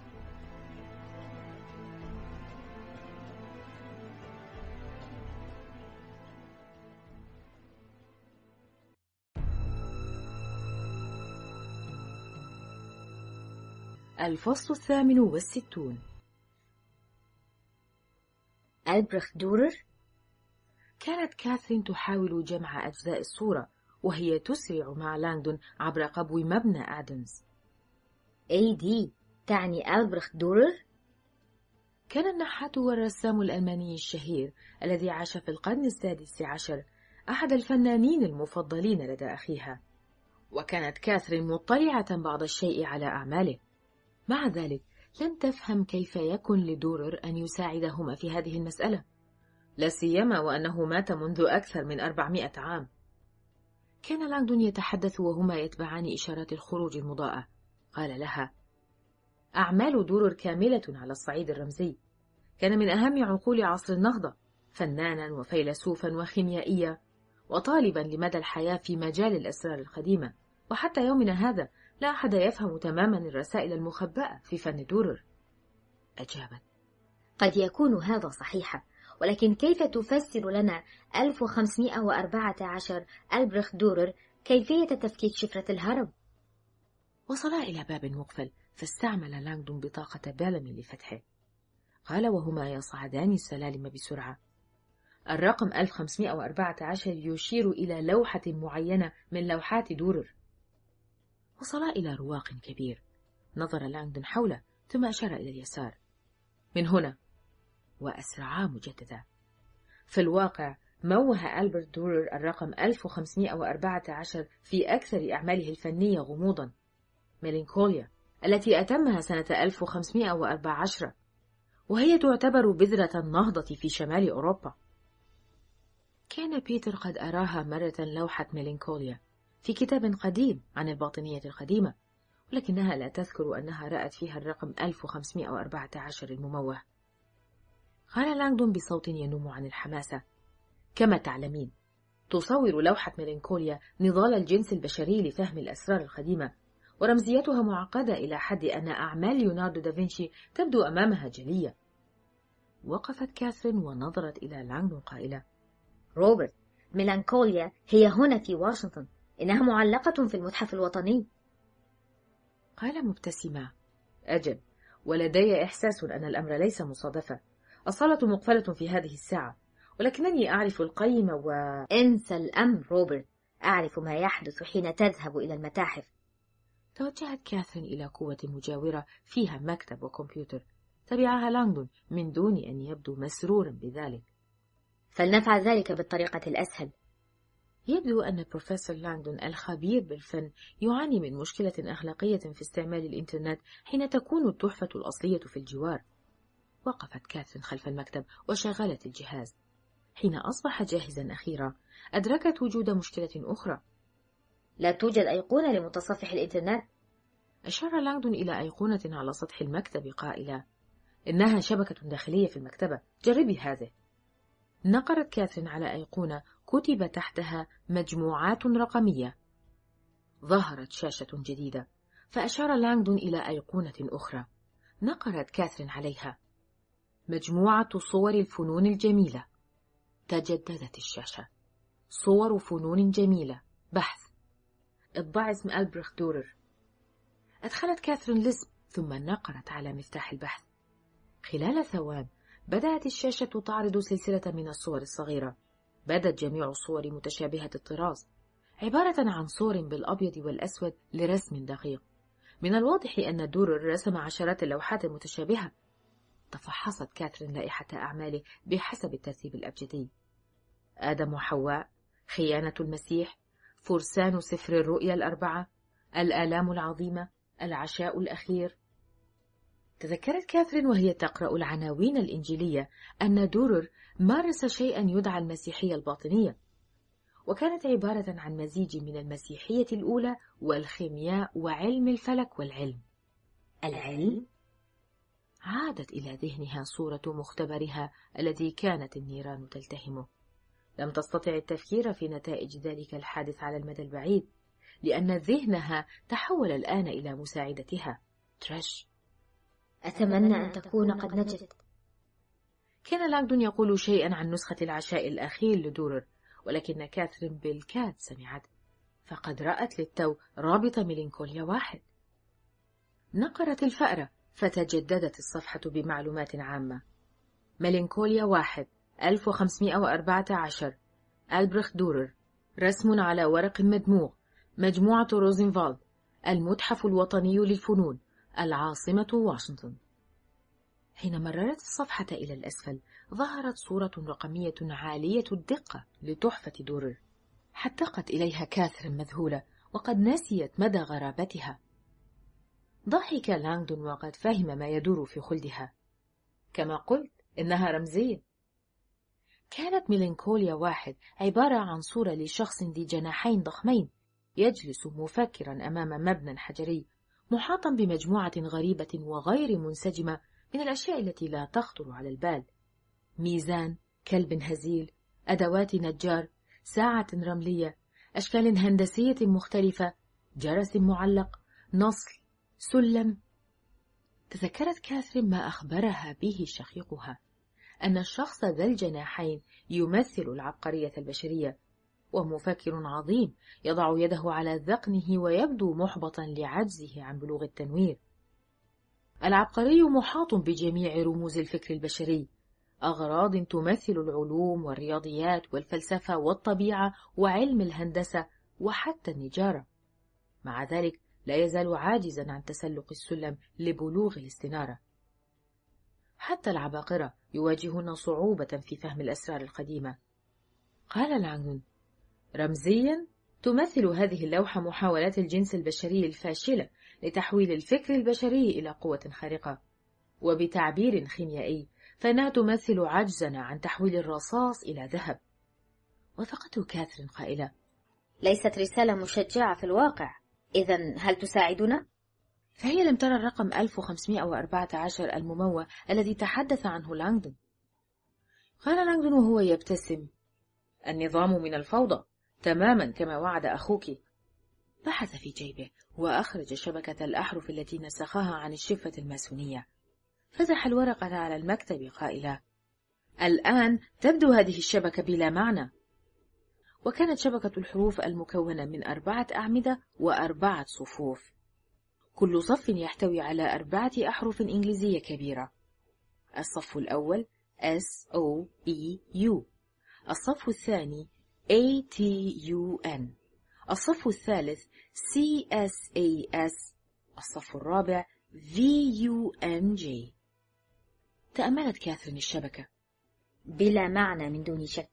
الفصل 68. ألبريخت دورر. كانت كاثرين تحاول جمع أجزاء الصورة وهي تسرع مع لانغدون عبر قبو مبنى آدمز. AD تعني ألبريخت دورر؟ كان النحات والرسام الألماني الشهير الذي عاش في القرن السادس عشر أحد الفنانين المفضلين لدى أخيها، وكانت كاثرين مطلعة بعض الشيء على أعماله. مع ذلك لم تفهم كيف يكن لدورر أن يساعدهما في هذه المسألة، لا سيما وأنه مات منذ أكثر من 400 عام. كان لانغدون يتحدث وهما يتبعان إشارات الخروج المضاءة. قال لها: أعمال دورر كاملة على الصعيد الرمزي. كان من أهم عقول عصر النهضة، فنانا وفيلسوفا وخيميائيا، وطالبا لمدى الحياة في مجال الأسرار القديمة. وحتى يومنا هذا لا أحد يفهم تماما الرسائل المخبأة في فن دورر. أجابت: قد يكون هذا صحيحا، ولكن كيف تفسر لنا 1514 ألبريخت دورر كيفية تفكيك شفرة الهرم؟ وصلا إلى باب مقفل، فاستعمل لانغدون بطاقة بيلامي لفتحه. قال وهما يصعدان السلالم بسرعة: الرقم 1514 يشير إلى لوحة معينة من لوحات دورر. وصلا إلى رواق كبير. نظر لانغدون حوله ثم أشار إلى اليسار. من هنا. وأسرعا مجددا. في الواقع موه ألبرت دورر الرقم 1514 في أكثر أعماله الفنية غموضا: ميلانكوليا التي أتمها سنة 1514، وهي تعتبر بذرة النهضة في شمال أوروبا. كان بيتر قد أراها مرة لوحة ميلانكوليا في كتاب قديم عن الباطنية القديمة، ولكنها لا تذكر أنها رأت فيها الرقم 1514 المموه. قال لانغدون بصوت ينم عن الحماسة: كما تعلمين، تصور لوحة ميلانكوليا نضال الجنس البشري لفهم الأسرار القديمة، ورمزيتها معقدة إلى حد أن أعمال ليوناردو دافنشي تبدو أمامها جلية. وقفت كاثرين ونظرت إلى لانغدون قائلة: روبرت، ميلانكوليا هي هنا في واشنطن، إنها معلقة في المتحف الوطني. قال مبتسما: أجل، ولدي إحساس أن الأمر ليس مصادفة. الصالة مقفلة في هذه الساعة، ولكنني أعرف القيم انسى الأمر روبرت، أعرف ما يحدث حين تذهب إلى المتاحف. توجهت كاثرين إلى قوة مجاورة فيها مكتب وكمبيوتر. تبعها لانغدون من دون أن يبدو مسرورا بذلك. فلنفعل ذلك بالطريقة الأسهل. يبدو أن بروفيسور لانغدون الخبير بالفن يعاني من مشكلة أخلاقية في استعمال الإنترنت حين تكون التحفة الأصلية في الجوار. وقفت كاثرين خلف المكتب وشغلت الجهاز. حين أصبح جاهزا أخيرا أدركت وجود مشكلة أخرى. لا توجد أيقونة لمتصفح الإنترنت. أشار لانغدون إلى أيقونة على سطح المكتب قائلا: إنها شبكة داخلية في المكتبة، جربي هذه. نقرت كاثرين على أيقونة كتب تحتها مجموعات رقمية. ظهرت شاشة جديدة، فأشار لانغدون إلى أيقونة أخرى. نقرت كاثرين عليها: مجموعة صور الفنون الجميلة. تجددت الشاشة: صور فنون جميلة، بحث. اطبع اسم ألبرخت دورر. أدخلت كاثرين الاسم ثم نقرت على مفتاح البحث. خلال ثوان بدأت الشاشة تعرض سلسلة من الصور الصغيرة. بدت جميع الصور متشابهة الطراز، عبارة عن صور بالأبيض والأسود لرسم دقيق. من الواضح أن دورر رسم عشرات اللوحات متشابهة. تفحصت كاثرين لائحة أعماله بحسب الترتيب الأبجدي: آدم وحواء، خيانة المسيح، فرسان سفر الرؤيا الأربعة، الآلام العظيمة، العشاء الأخير. تذكرت كاثرين وهي تقرأ العناوين الإنجيلية أن دورر مارس شيئا يدعى المسيحية الباطنية، وكانت عبارة عن مزيج من المسيحية الأولى والخيمياء وعلم الفلك والعلم. العلم؟ عادت إلى ذهنها صورة مختبرها الذي كانت النيران تلتهمه. لم تستطع التفكير في نتائج ذلك الحادث على المدى البعيد، لأن ذهنها تحول الآن إلى مساعدتها تريش. أتمنى أن تكون قد نجت. كان لانغدون يقول شيئا عن نسخة العشاء الأخير لدورر، ولكن كاثرين بالكاد سمعت، فقد رأت للتو رابط ميلانكوليا واحد. نقرت الفأرة فتجددت الصفحة بمعلومات عامة: ميلانكوليا واحد 1514، ألبرخت دورر، رسم على ورق مدموغ، مجموعة روزنفالد، المتحف الوطني للفنون، العاصمة واشنطن. حين مررت الصفحة إلى الأسفل ظهرت صورة رقمية عالية الدقة لتحفة دورر. حدقت إليها كاثرين مذهولة وقد نسيت مدى غرابتها. ضحك لانغدون وقد فهم ما يدور في خلدها. كما قلت، إنها رمزية. كانت ميلانكوليا واحد عبارة عن صورة لشخص ذي جناحين ضخمين يجلس مفكرا أمام مبنى حجري محاطا بمجموعة غريبة وغير منسجمة من الأشياء التي لا تخطر على البال: ميزان، كلب هزيل، أدوات نجار، ساعة رملية، أشكال هندسية مختلفة، جرس معلق، نصل، سلم. تذكرت كاثرين ما أخبرها به شقيقها، أن الشخص ذا الجناحين يمثل العبقرية البشرية، ومفكر عظيم يضع يده على ذقنه ويبدو محبطا لعجزه عن بلوغ التنوير. العبقري محاط بجميع رموز الفكر البشري، أغراض تمثل العلوم والرياضيات والفلسفة والطبيعة وعلم الهندسة وحتى النجارة. مع ذلك لا يزال عاجزا عن تسلق السلم لبلوغ الاستنارة. حتى العباقرة يواجهون صعوبة في فهم الأسرار القديمة. قال لانغدون: رمزيا تمثل هذه اللوحة محاولات الجنس البشري الفاشلة لتحويل الفكر البشري إلى قوة خارقة، وبتعبير خيميائي فإنها تمثل عجزنا عن تحويل الرصاص إلى ذهب. وثقته كاثرين قائلة: ليست رسالة مشجعة في الواقع، إذن هل تساعدنا؟ فهي لم ترى الرقم 1514 المموه الذي تحدث عنه لانغدون. قال لانغدون وهو يبتسم: النظام من الفوضى، تماما كما وعد أخوك. بحث في جيبه وأخرج شبكة الأحرف التي نسخها عن الشفة الماسونية. فتح الورقة على المكتب قائلا: الآن تبدو هذه الشبكة بلا معنى. وكانت شبكة الحروف المكونة من 4 أعمدة و4 صفوف، كل صف يحتوي على 4 أحرف إنجليزية كبيرة. الصف الأول S O E U، الصف الثاني A T U N، الصف الثالث C S A S، الصف الرابع V U N J. تأملت كاثرين الشبكة. بلا معنى من دون شك.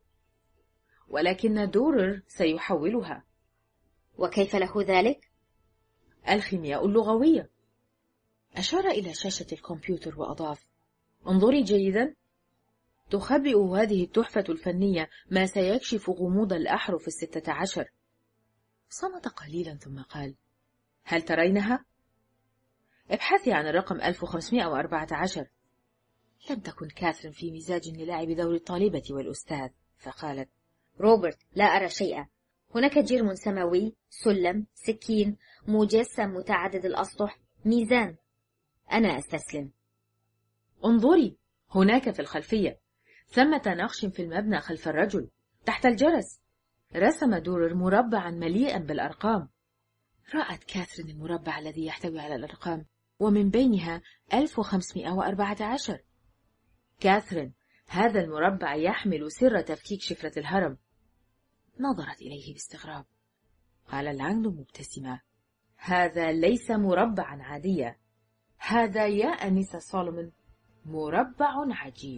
ولكن دورر سيحولها. وكيف له ذلك؟ الخيمياء اللغوية. أشار إلى شاشة الكمبيوتر وأضاف: انظري جيدا. تخبئ هذه التحفة الفنية ما سيكشف غموض الأحرف 16. صمت قليلا ثم قال: هل ترينها؟ ابحثي عن الرقم 1514. لم تكن كاثرين في مزاج للعب دور الطالبة والأستاذ، فقالت: روبرت، لا أرى شيئا. هناك جرم سماوي، سلم، سكين، مجسم متعدد الأسطح، ميزان. أنا أستسلم. انظري، هناك في الخلفية ثمة نقش في المبنى خلف الرجل تحت الجرس. رسم دورر مربعا مليئا بالأرقام. رأت كاثرين المربع الذي يحتوي على الأرقام، ومن بينها 1514. كاثرين، هذا المربع يحمل سر تفكيك شفرة الهرم. نظرت إليه باستغراب. قال لانغ مبتسمة: هذا ليس مربعا عاديا، هذا يا أنسة سولومون مربع عجيب.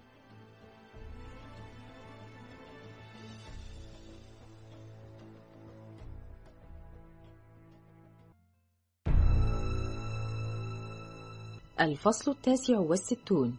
الفصل 69.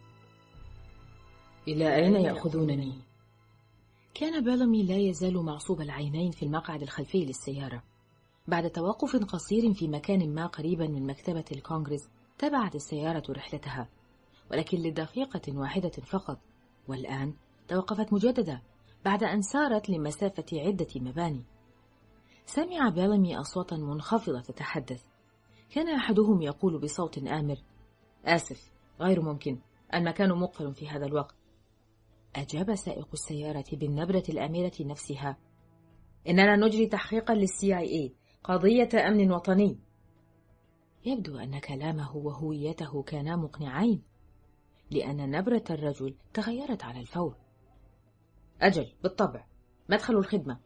إلى أين يأخذونني؟ كان بيلامي لا يزال معصوب العينين في المقعد الخلفي للسيارة. بعد توقف قصير في مكان ما قريبا من مكتبة الكونغرس، تبعت السيارة رحلتها، ولكن لدقيقة واحدة فقط، والآن توقفت مجددا بعد أن سارت لمسافة عدة مباني. سمع بيلامي أصواتا منخفضة تتحدث. كان أحدهم يقول بصوت آمر: آسف، غير ممكن، المكان مقفل في هذا الوقت. أجاب سائق السيارة بالنبرة الآمرة نفسها: إننا نجري تحقيقا للCIA، قضية أمن وطني. يبدو أن كلامه وهويته كانا مقنعين، لأن نبرة الرجل تغيرت على الفور. أجل، بالطبع، مدخل الخدمة.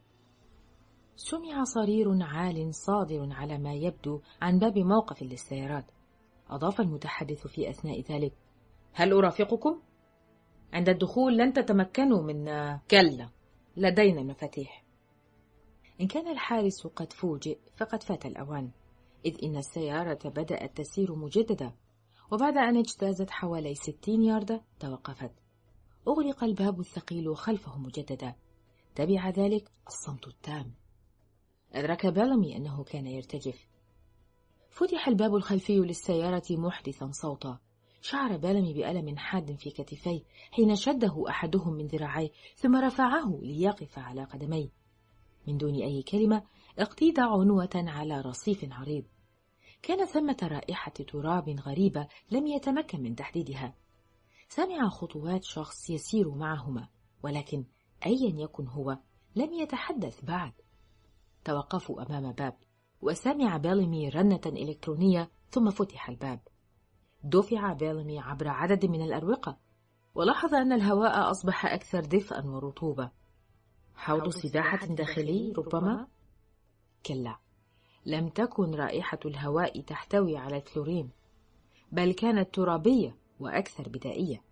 سمع صرير عال صادر على ما يبدو عن باب موقف للسيارات. أضاف المتحدث في أثناء ذلك: هل أرافقكم؟ عند الدخول لن تتمكنوا من كلا، لدينا المفاتيح. إن كان الحارس قد فوجئ فقد فات الأوان، إذ إن السيارة بدأت تسير مجددا، وبعد أن اجتازت حوالي 60 ياردة توقفت. أغلق الباب الثقيل خلفه مجددا. تبع ذلك الصمت التام. أدرك بيلامي أنه كان يرتجف. فتح الباب الخلفي للسيارة محدثا صوتا. شعر بيلامي بألم حاد في كتفيه حين شده أحدهم من ذراعيه، ثم رفعه ليقف على قدميه. من دون أي كلمة اقتيد عنوة على رصيف عريض. كان ثمة رائحة تراب غريبة لم يتمكن من تحديدها. سمع خطوات شخص يسير معهما، ولكن أيا يكن هو لم يتحدث بعد. توقفوا أمام باب، وسمع بيلامي رنة إلكترونية، ثم فتح الباب. دفع بيلامي عبر عدد من الأروقة، ولاحظ أن الهواء أصبح أكثر دفئا ورطوبة. حوض سباحة داخلي ربما؟ كلا، لم تكن رائحة الهواء تحتوي على الكلورين، بل كانت ترابية وأكثر بدائية.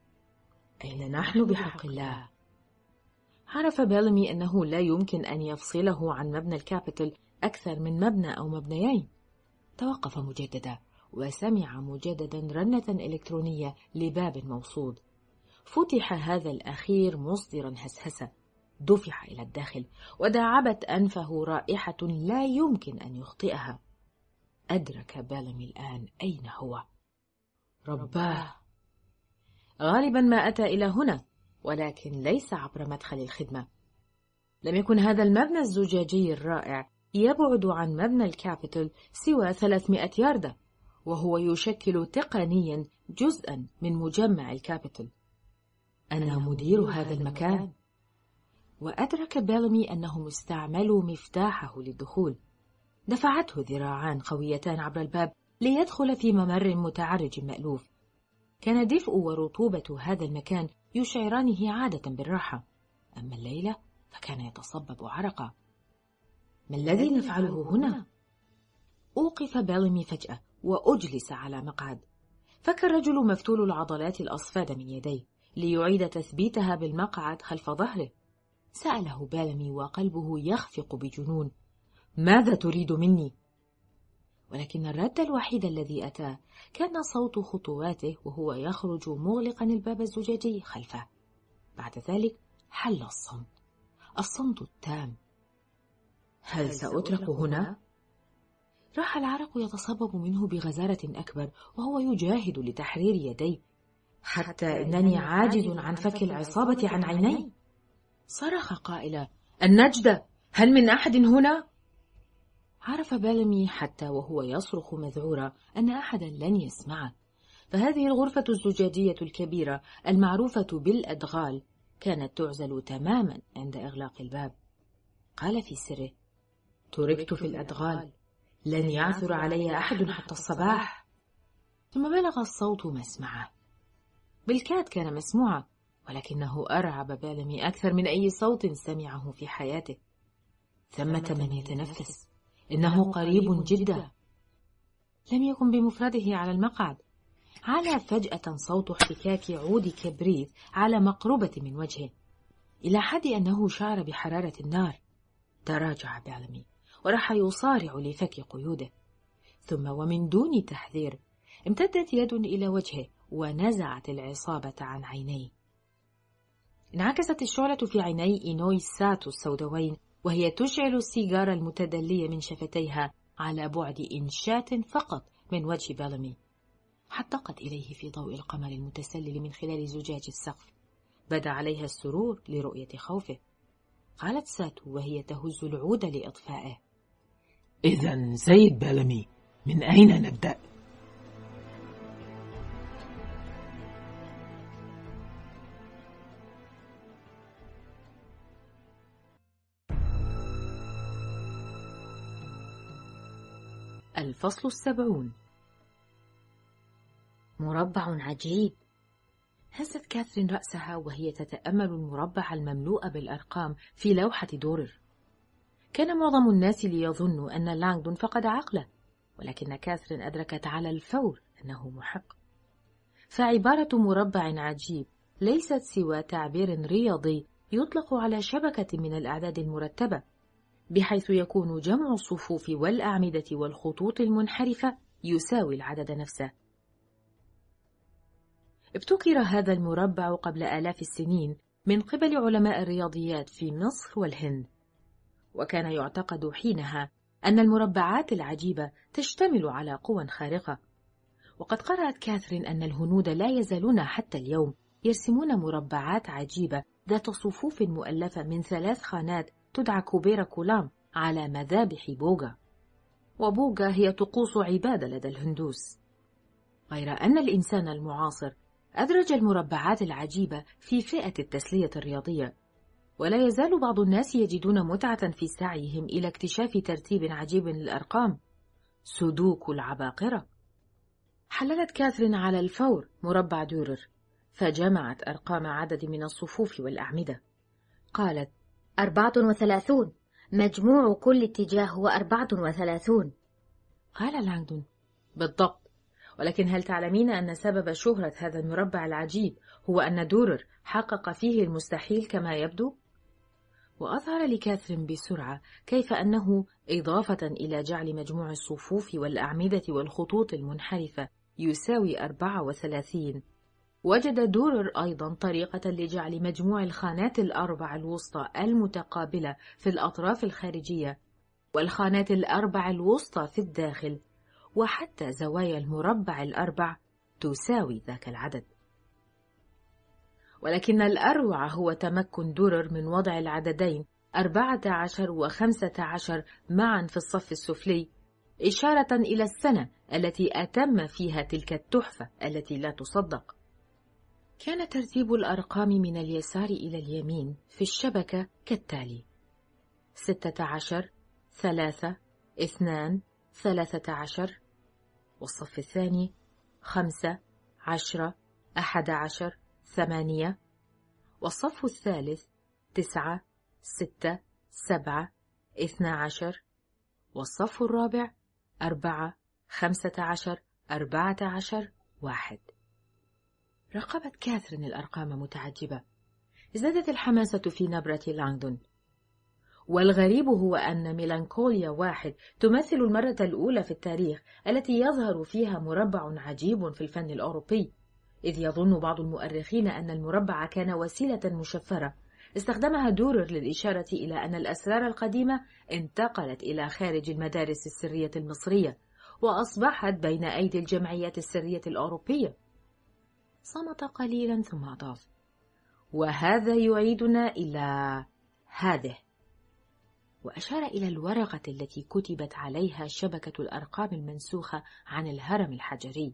أين نحن بحق الله؟ عرف بيلامي أنه لا يمكن أن يفصله عن مبنى الكابيتول أكثر من مبنى أو مبنيين. توقف مجددا، وسمع مجددا رنة إلكترونية لباب موصود. فتح هذا الأخير مصدرا هسهسة. دفع إلى الداخل، وداعبت أنفه رائحة لا يمكن أن يخطئها. أدرك بيلامي الآن أين هو. رباه، غالبا ما أتى إلى هنا، ولكن ليس عبر مدخل الخدمة. لم يكن هذا المبنى الزجاجي الرائع يبعد عن مبنى الكابيتول سوى 300 ياردة، وهو يشكل تقنيا جزءا من مجمع الكابيتول. أنا مدير هذا المكان. وأدرك بيلامي أنهم استعملوا مفتاحه للدخول. دفعته ذراعان قويتان عبر الباب ليدخل في ممر متعرج مألوف. كان دفء ورطوبة هذا المكان يشعرانه عادة بالراحة، أما الليلة فكان يتصبب عرقا. ما الذي نفعله هنا؟ أوقف بيلامي فجأة وأجلس على مقعد. فك الرجل مفتول العضلات الأصفاد من يديه ليعيد تثبيتها بالمقعد خلف ظهره. سأله بيلامي وقلبه يخفق بجنون: ماذا تريد مني؟ ولكن الرد الوحيد الذي أتاه كان صوت خطواته وهو يخرج مغلقا الباب الزجاجي خلفه. بعد ذلك حل الصمت التام. هل سأترك هنا؟ راح العرق يتصبب منه بغزارة أكبر وهو يجاهد لتحرير يديه، حتى إنني عاجز عن فك العصابة عن عيني. صرخ قائلا: النجدة، هل من أحد هنا؟ عرف بيلامي حتى وهو يصرخ مذعورا أن أحدا لن يسمعه، فهذه الغرفة الزجاجية الكبيرة المعروفة بالأدغال كانت تعزل تماما عند إغلاق الباب. قال في سره: تركت في الأدغال، لن يعثر علي أحد حتى الصباح. ثم بلغ الصوت مسمعه. بالكاد كان مسموعا، ولكنه أرعب بيلامي أكثر من أي صوت سمعه في حياته. ثمة من يتنفس، إنه قريب جدا. لم يكن بمفرده على المقعد. علا فجأة صوت احتكاك عود كبريت على مقربة من وجهه، إلى حد أنه شعر بحرارة النار. تراجع بيلامي وراح يصارع لفك قيوده، ثم ومن دون تحذير امتدت يد إلى وجهه ونزعت العصابة عن عينيه. انعكست الشعلة في عيني إينوي ساتو السوداوين وهي تشعل السيجارة المتدلية من شفتيها على بعد إنشات فقط من وجه بيلامي. حدقت إليه في ضوء القمر المتسلل من خلال زجاج السقف. بدا عليها السرور لرؤية خوفه. قالت ساتو وهي تهز العود لإطفائه: إذن سيد بيلامي، من أين نبدأ؟ الفصل 70. مربع عجيب. هزت كاثرين رأسها وهي تتأمل المربع المملوء بالأرقام في لوحة دورر. كان معظم الناس ليظنوا أن لانغدون فقد عقله، ولكن كاثرين أدركت على الفور أنه محق. فعبارة مربع عجيب ليست سوى تعبير رياضي يطلق على شبكة من الأعداد المرتبة، بحيث يكون جمع الصفوف والأعمدة والخطوط المنحرفة يساوي العدد نفسه. ابتكر هذا المربع قبل آلاف السنين من قبل علماء الرياضيات في مصر والهند، وكان يعتقد حينها أن المربعات العجيبة تشتمل على قوى خارقة. وقد قرأت كاثرين أن الهنود لا يزالون حتى اليوم يرسمون مربعات عجيبة ذات صفوف مؤلفة من 3 خانات تدعى كوبيرا كولام على مذابح بوغا، وبوغا هي طقوس عبادة لدى الهندوس. غير أن الإنسان المعاصر أدرج المربعات العجيبة في فئة التسلية الرياضية، ولا يزال بعض الناس يجدون متعة في سعيهم إلى اكتشاف ترتيب عجيب للأرقام، سودوكو العباقرة. حللت كاثرين على الفور مربع دورر، فجمعت أرقام عدد من الصفوف والأعمدة. قالت: 34، مجموع كل اتجاه هو 34. قال لانغدون: بالضبط، ولكن هل تعلمين أن سبب شهرة هذا المربع العجيب هو أن دورر حقق فيه المستحيل كما يبدو؟ وأظهر لكاثرين بسرعة كيف أنه إضافة إلى جعل مجموع الصفوف والأعمدة والخطوط المنحرفة يساوي 34، وجد دورر أيضا طريقة لجعل مجموع الخانات الأربع الوسطى المتقابلة في الأطراف الخارجية والخانات الأربع الوسطى في الداخل وحتى زوايا المربع الأربع تساوي ذاك العدد. ولكن الأروع هو تمكن دورر من وضع العددين 14 و15 معا في الصف السفلي، إشارة إلى السنة التي أتم فيها تلك التحفة التي لا تصدق. كان ترتيب الأرقام من اليسار إلى اليمين في الشبكة كالتالي: 16 3 2 13، والصف الثاني 5 10 11 8، والصف الثالث 9 6 7 12، والصف الرابع 4 15 14 1. راقبت كاثرين الأرقام متعجبة. ازدادت الحماسة في نبرة لانغدون. والغريب هو أن ميلانكوليا 1 تمثل المرة الأولى في التاريخ التي يظهر فيها مربع عجيب في الفن الأوروبي، إذ يظن بعض المؤرخين أن المربع كان وسيلة مشفرة استخدمها دورر للإشارة إلى أن الأسرار القديمة انتقلت إلى خارج المدارس السرية المصرية وأصبحت بين أيدي الجمعيات السرية الأوروبية. صمت قليلا ثم أضاف: وهذا يعيدنا إلى هذه، وأشار إلى الورقة التي كتبت عليها شبكة الأرقام المنسوخة عن الهرم الحجري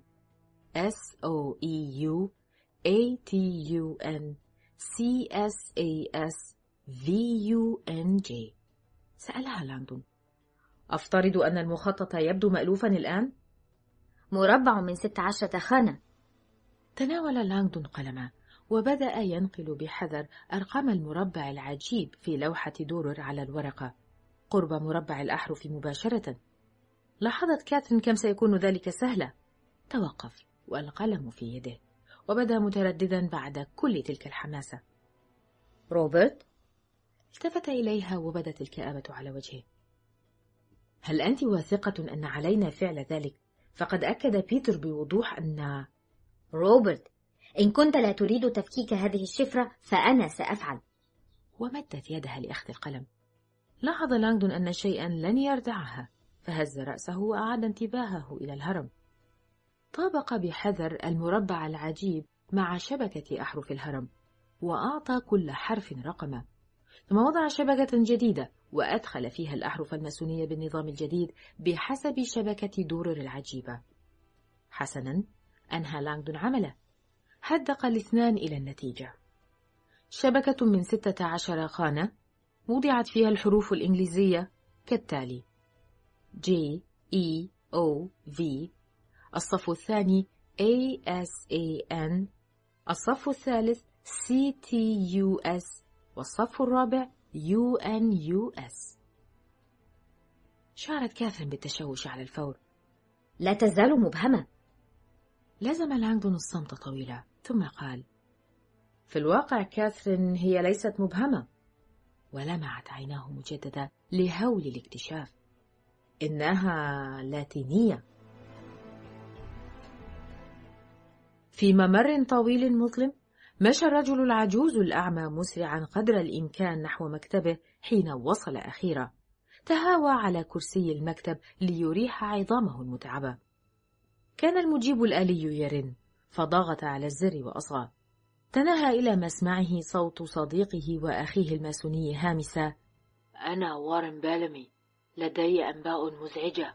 SOEUATUNCSASVUNJ. سألها لانغدون: أفترض أن المخطط يبدو مألوفا الآن؟ مربع من 16 خانة. تناول لانغدون قلمه وبدأ ينقل بحذر أرقام المربع العجيب في لوحة دورر على الورقة قرب مربع الأحرف مباشرة. لاحظت كاثرين كم سيكون ذلك سهلا. توقف والقلم في يده وبدا مترددا بعد كل تلك الحماسة. روبرت؟ التفت إليها وبدت الكآبة على وجهه. هل أنت واثقة أن علينا فعل ذلك؟ فقد أكد بيتر بوضوح أن... روبرت، إن كنت لا تريد تفكيك هذه الشفرة فأنا سأفعل. ومدت يدها لأخذ القلم. لاحظ لانغدون أن شيئا لن يردعها، فهز رأسه وأعاد انتباهه إلى الهرم. طابق بحذر المربع العجيب مع شبكة أحرف الهرم، وأعطى كل حرف رقما، ثم وضع شبكة جديدة وأدخل فيها الأحرف الماسونية بالنظام الجديد بحسب شبكة دورر العجيبة. حسنا، أنهى لانغدون عمله. هدق الاثنان إلى النتيجة. شبكة من 16 خانة وضعت فيها الحروف الإنجليزية كالتالي: J E O V، الصف الثاني A S A N، الصف الثالث C T U S، والصف الرابع U N U S. شعرت كاثرين بالتشوش على الفور. لا تزال مبهمة. لزم لانغدون الصمت طويلا ثم قال: في الواقع كاثرين هي ليست مبهمة. ولمعت عيناه مجددا لهول الاكتشاف. إنها لاتينية. في ممر طويل مظلم مشى الرجل العجوز الأعمى مسرعا قدر الإمكان نحو مكتبه. حين وصل أخيرا تهاوى على كرسي المكتب ليريح عظامه المتعبة. كان المجيب الآلي يرن، فضغط على الزر وأصغى. تناهى إلى مسمعه صوت صديقه وأخيه الماسوني هامسا: أنا وارن بالمي، لدي أنباء مزعجة.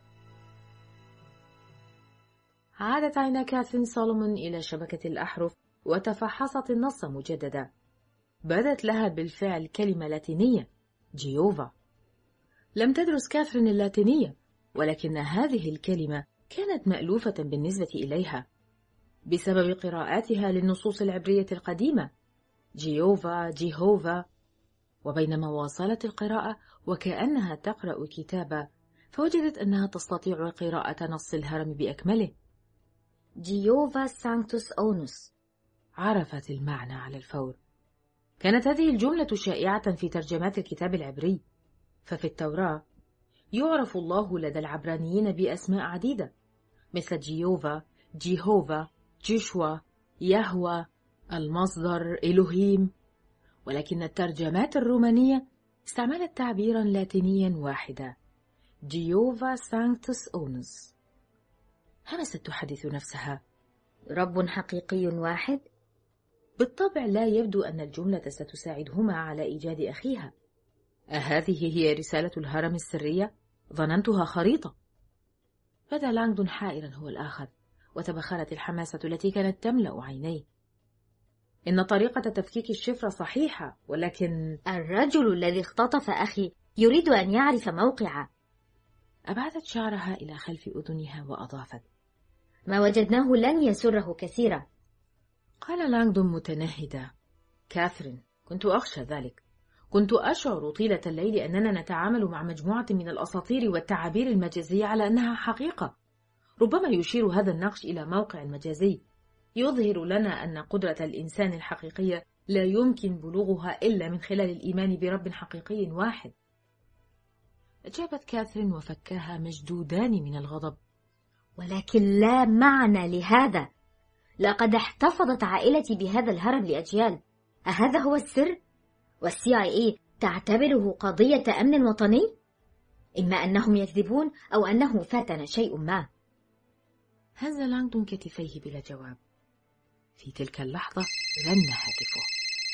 عادت عينا كاثرين سولومون إلى شبكة الأحرف وتفحصت النص مجددا. بدت لها بالفعل كلمة لاتينية: جيوفا. لم تدرس كاثرين اللاتينية، ولكن هذه الكلمة كانت مألوفة بالنسبة إليها بسبب قراءاتها للنصوص العبرية القديمة: جيوفا، جيهوفا. وبينما واصلت القراءة وكأنها تقرأ كتابا، فوجدت أنها تستطيع قراءة نص الهرم بأكمله: جيوفا سانكتوس أونوس. عرفت المعنى على الفور. كانت هذه الجملة شائعة في ترجمات الكتاب العبري، ففي التوراة يعرف الله لدى العبرانيين بأسماء عديدة مثل جيوفا، جيهوفا، جيشوا، يهوى، المصدر، إلهيم، ولكن الترجمات الرومانية استعملت تعبيرا لاتينيا واحدا: جيوفا سانكتوس أونوس. همست تحدث نفسها: رب حقيقي واحد؟ بالطبع لا يبدو أن الجملة ستساعدهما على إيجاد أخيها. أهذه هي رسالة الهرم السرية؟ ظننتها خريطة. بدا لانغدون حائرا هو الآخر، وتبخرت الحماسة التي كانت تملأ عينيه. إن طريقة تفكيك الشفرة صحيحة، ولكن الرجل الذي اختطف أخي يريد أن يعرف موقعه. أبعدت شعرها إلى خلف أذنها وأضافت: ما وجدناه لن يسره كثيرا. قال لانغدون متنهدا: كاثرين، كنت أخشى ذلك. كنت أشعر طيلة الليل أننا نتعامل مع مجموعة من الأساطير والتعابير المجازية على أنها حقيقة. ربما يشير هذا النقش إلى موقع مجازي يظهر لنا أن قدرة الإنسان الحقيقية لا يمكن بلوغها إلا من خلال الإيمان برب حقيقي واحد. أجابت كاثرين وفكاها مشدودان من الغضب: ولكن لا معنى لهذا. لقد احتفظت عائلتي بهذا الهرم لأجيال. أهذا هو السر؟ والCIA تعتبره قضية أمن وطني؟ إما أنهم يكذبون أو أنه فاتنا شيء ما. هز لانغدون كتفيه بلا جواب. في تلك اللحظة رن هاتفه.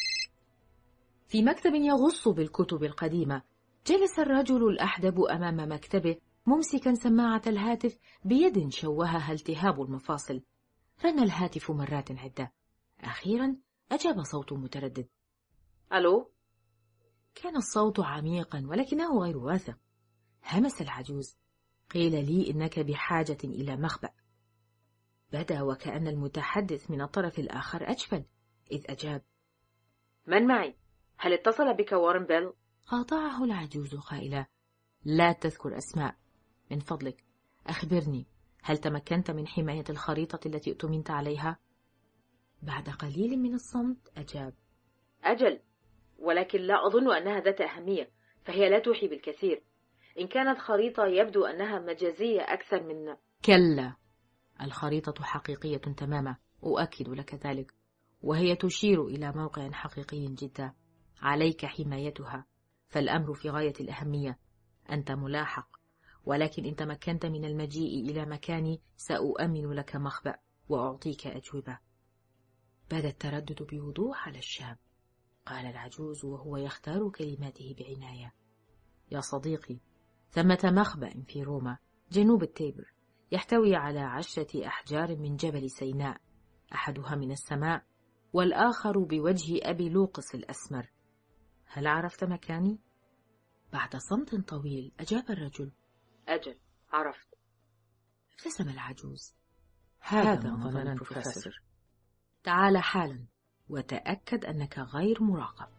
في مكتب يغص بالكتب القديمة جلس الرجل الأحدب أمام مكتبه ممسكا سماعة الهاتف بيد شوهها التهاب المفاصل. رن الهاتف مرات عدة. أخيرا أجاب صوت متردد. ألو؟ كان الصوت عميقا ولكنه غير واثق. همس العجوز. قيل لي إنك بحاجة إلى مخبأ. بدا وكأن المتحدث من الطرف الآخر أجفل، إذ أجاب. من معي؟ هل اتصل بك وارن بيل؟ قاطعه العجوز قائلا. لا تذكر أسماء، من فضلك أخبرني، هل تمكنت من حماية الخريطة التي اؤتمنت عليها؟ بعد قليل من الصمت أجاب. أجل، ولكن لا أظن أنها ذات أهمية، فهي لا توحي بالكثير. إن كانت خريطة يبدو أنها مجازية أكثر من... كلا، الخريطة حقيقية تماما، أؤكد لك ذلك، وهي تشير إلى موقع حقيقي جدا. عليك حمايتها، فالأمر في غاية الأهمية. أنت ملاحق، ولكن إن تمكنت من المجيء إلى مكاني سأؤمن لك مخبأ وأعطيك أجوبة. بدا التردد بوضوح على الشاب. قال العجوز وهو يختار كلماته بعناية. يا صديقي، ثمة مخبأ في روما جنوب التيبر يحتوي على 10 أحجار من جبل سيناء، أحدها من السماء والآخر بوجه أبي لوقس الأسمر. هل عرفت مكاني؟ بعد صمت طويل أجاب الرجل. أجل، عرفت. ابتسم العجوز. هذا ما ظن البروفيسور. تعال حالا وتأكد أنك غير مراقب.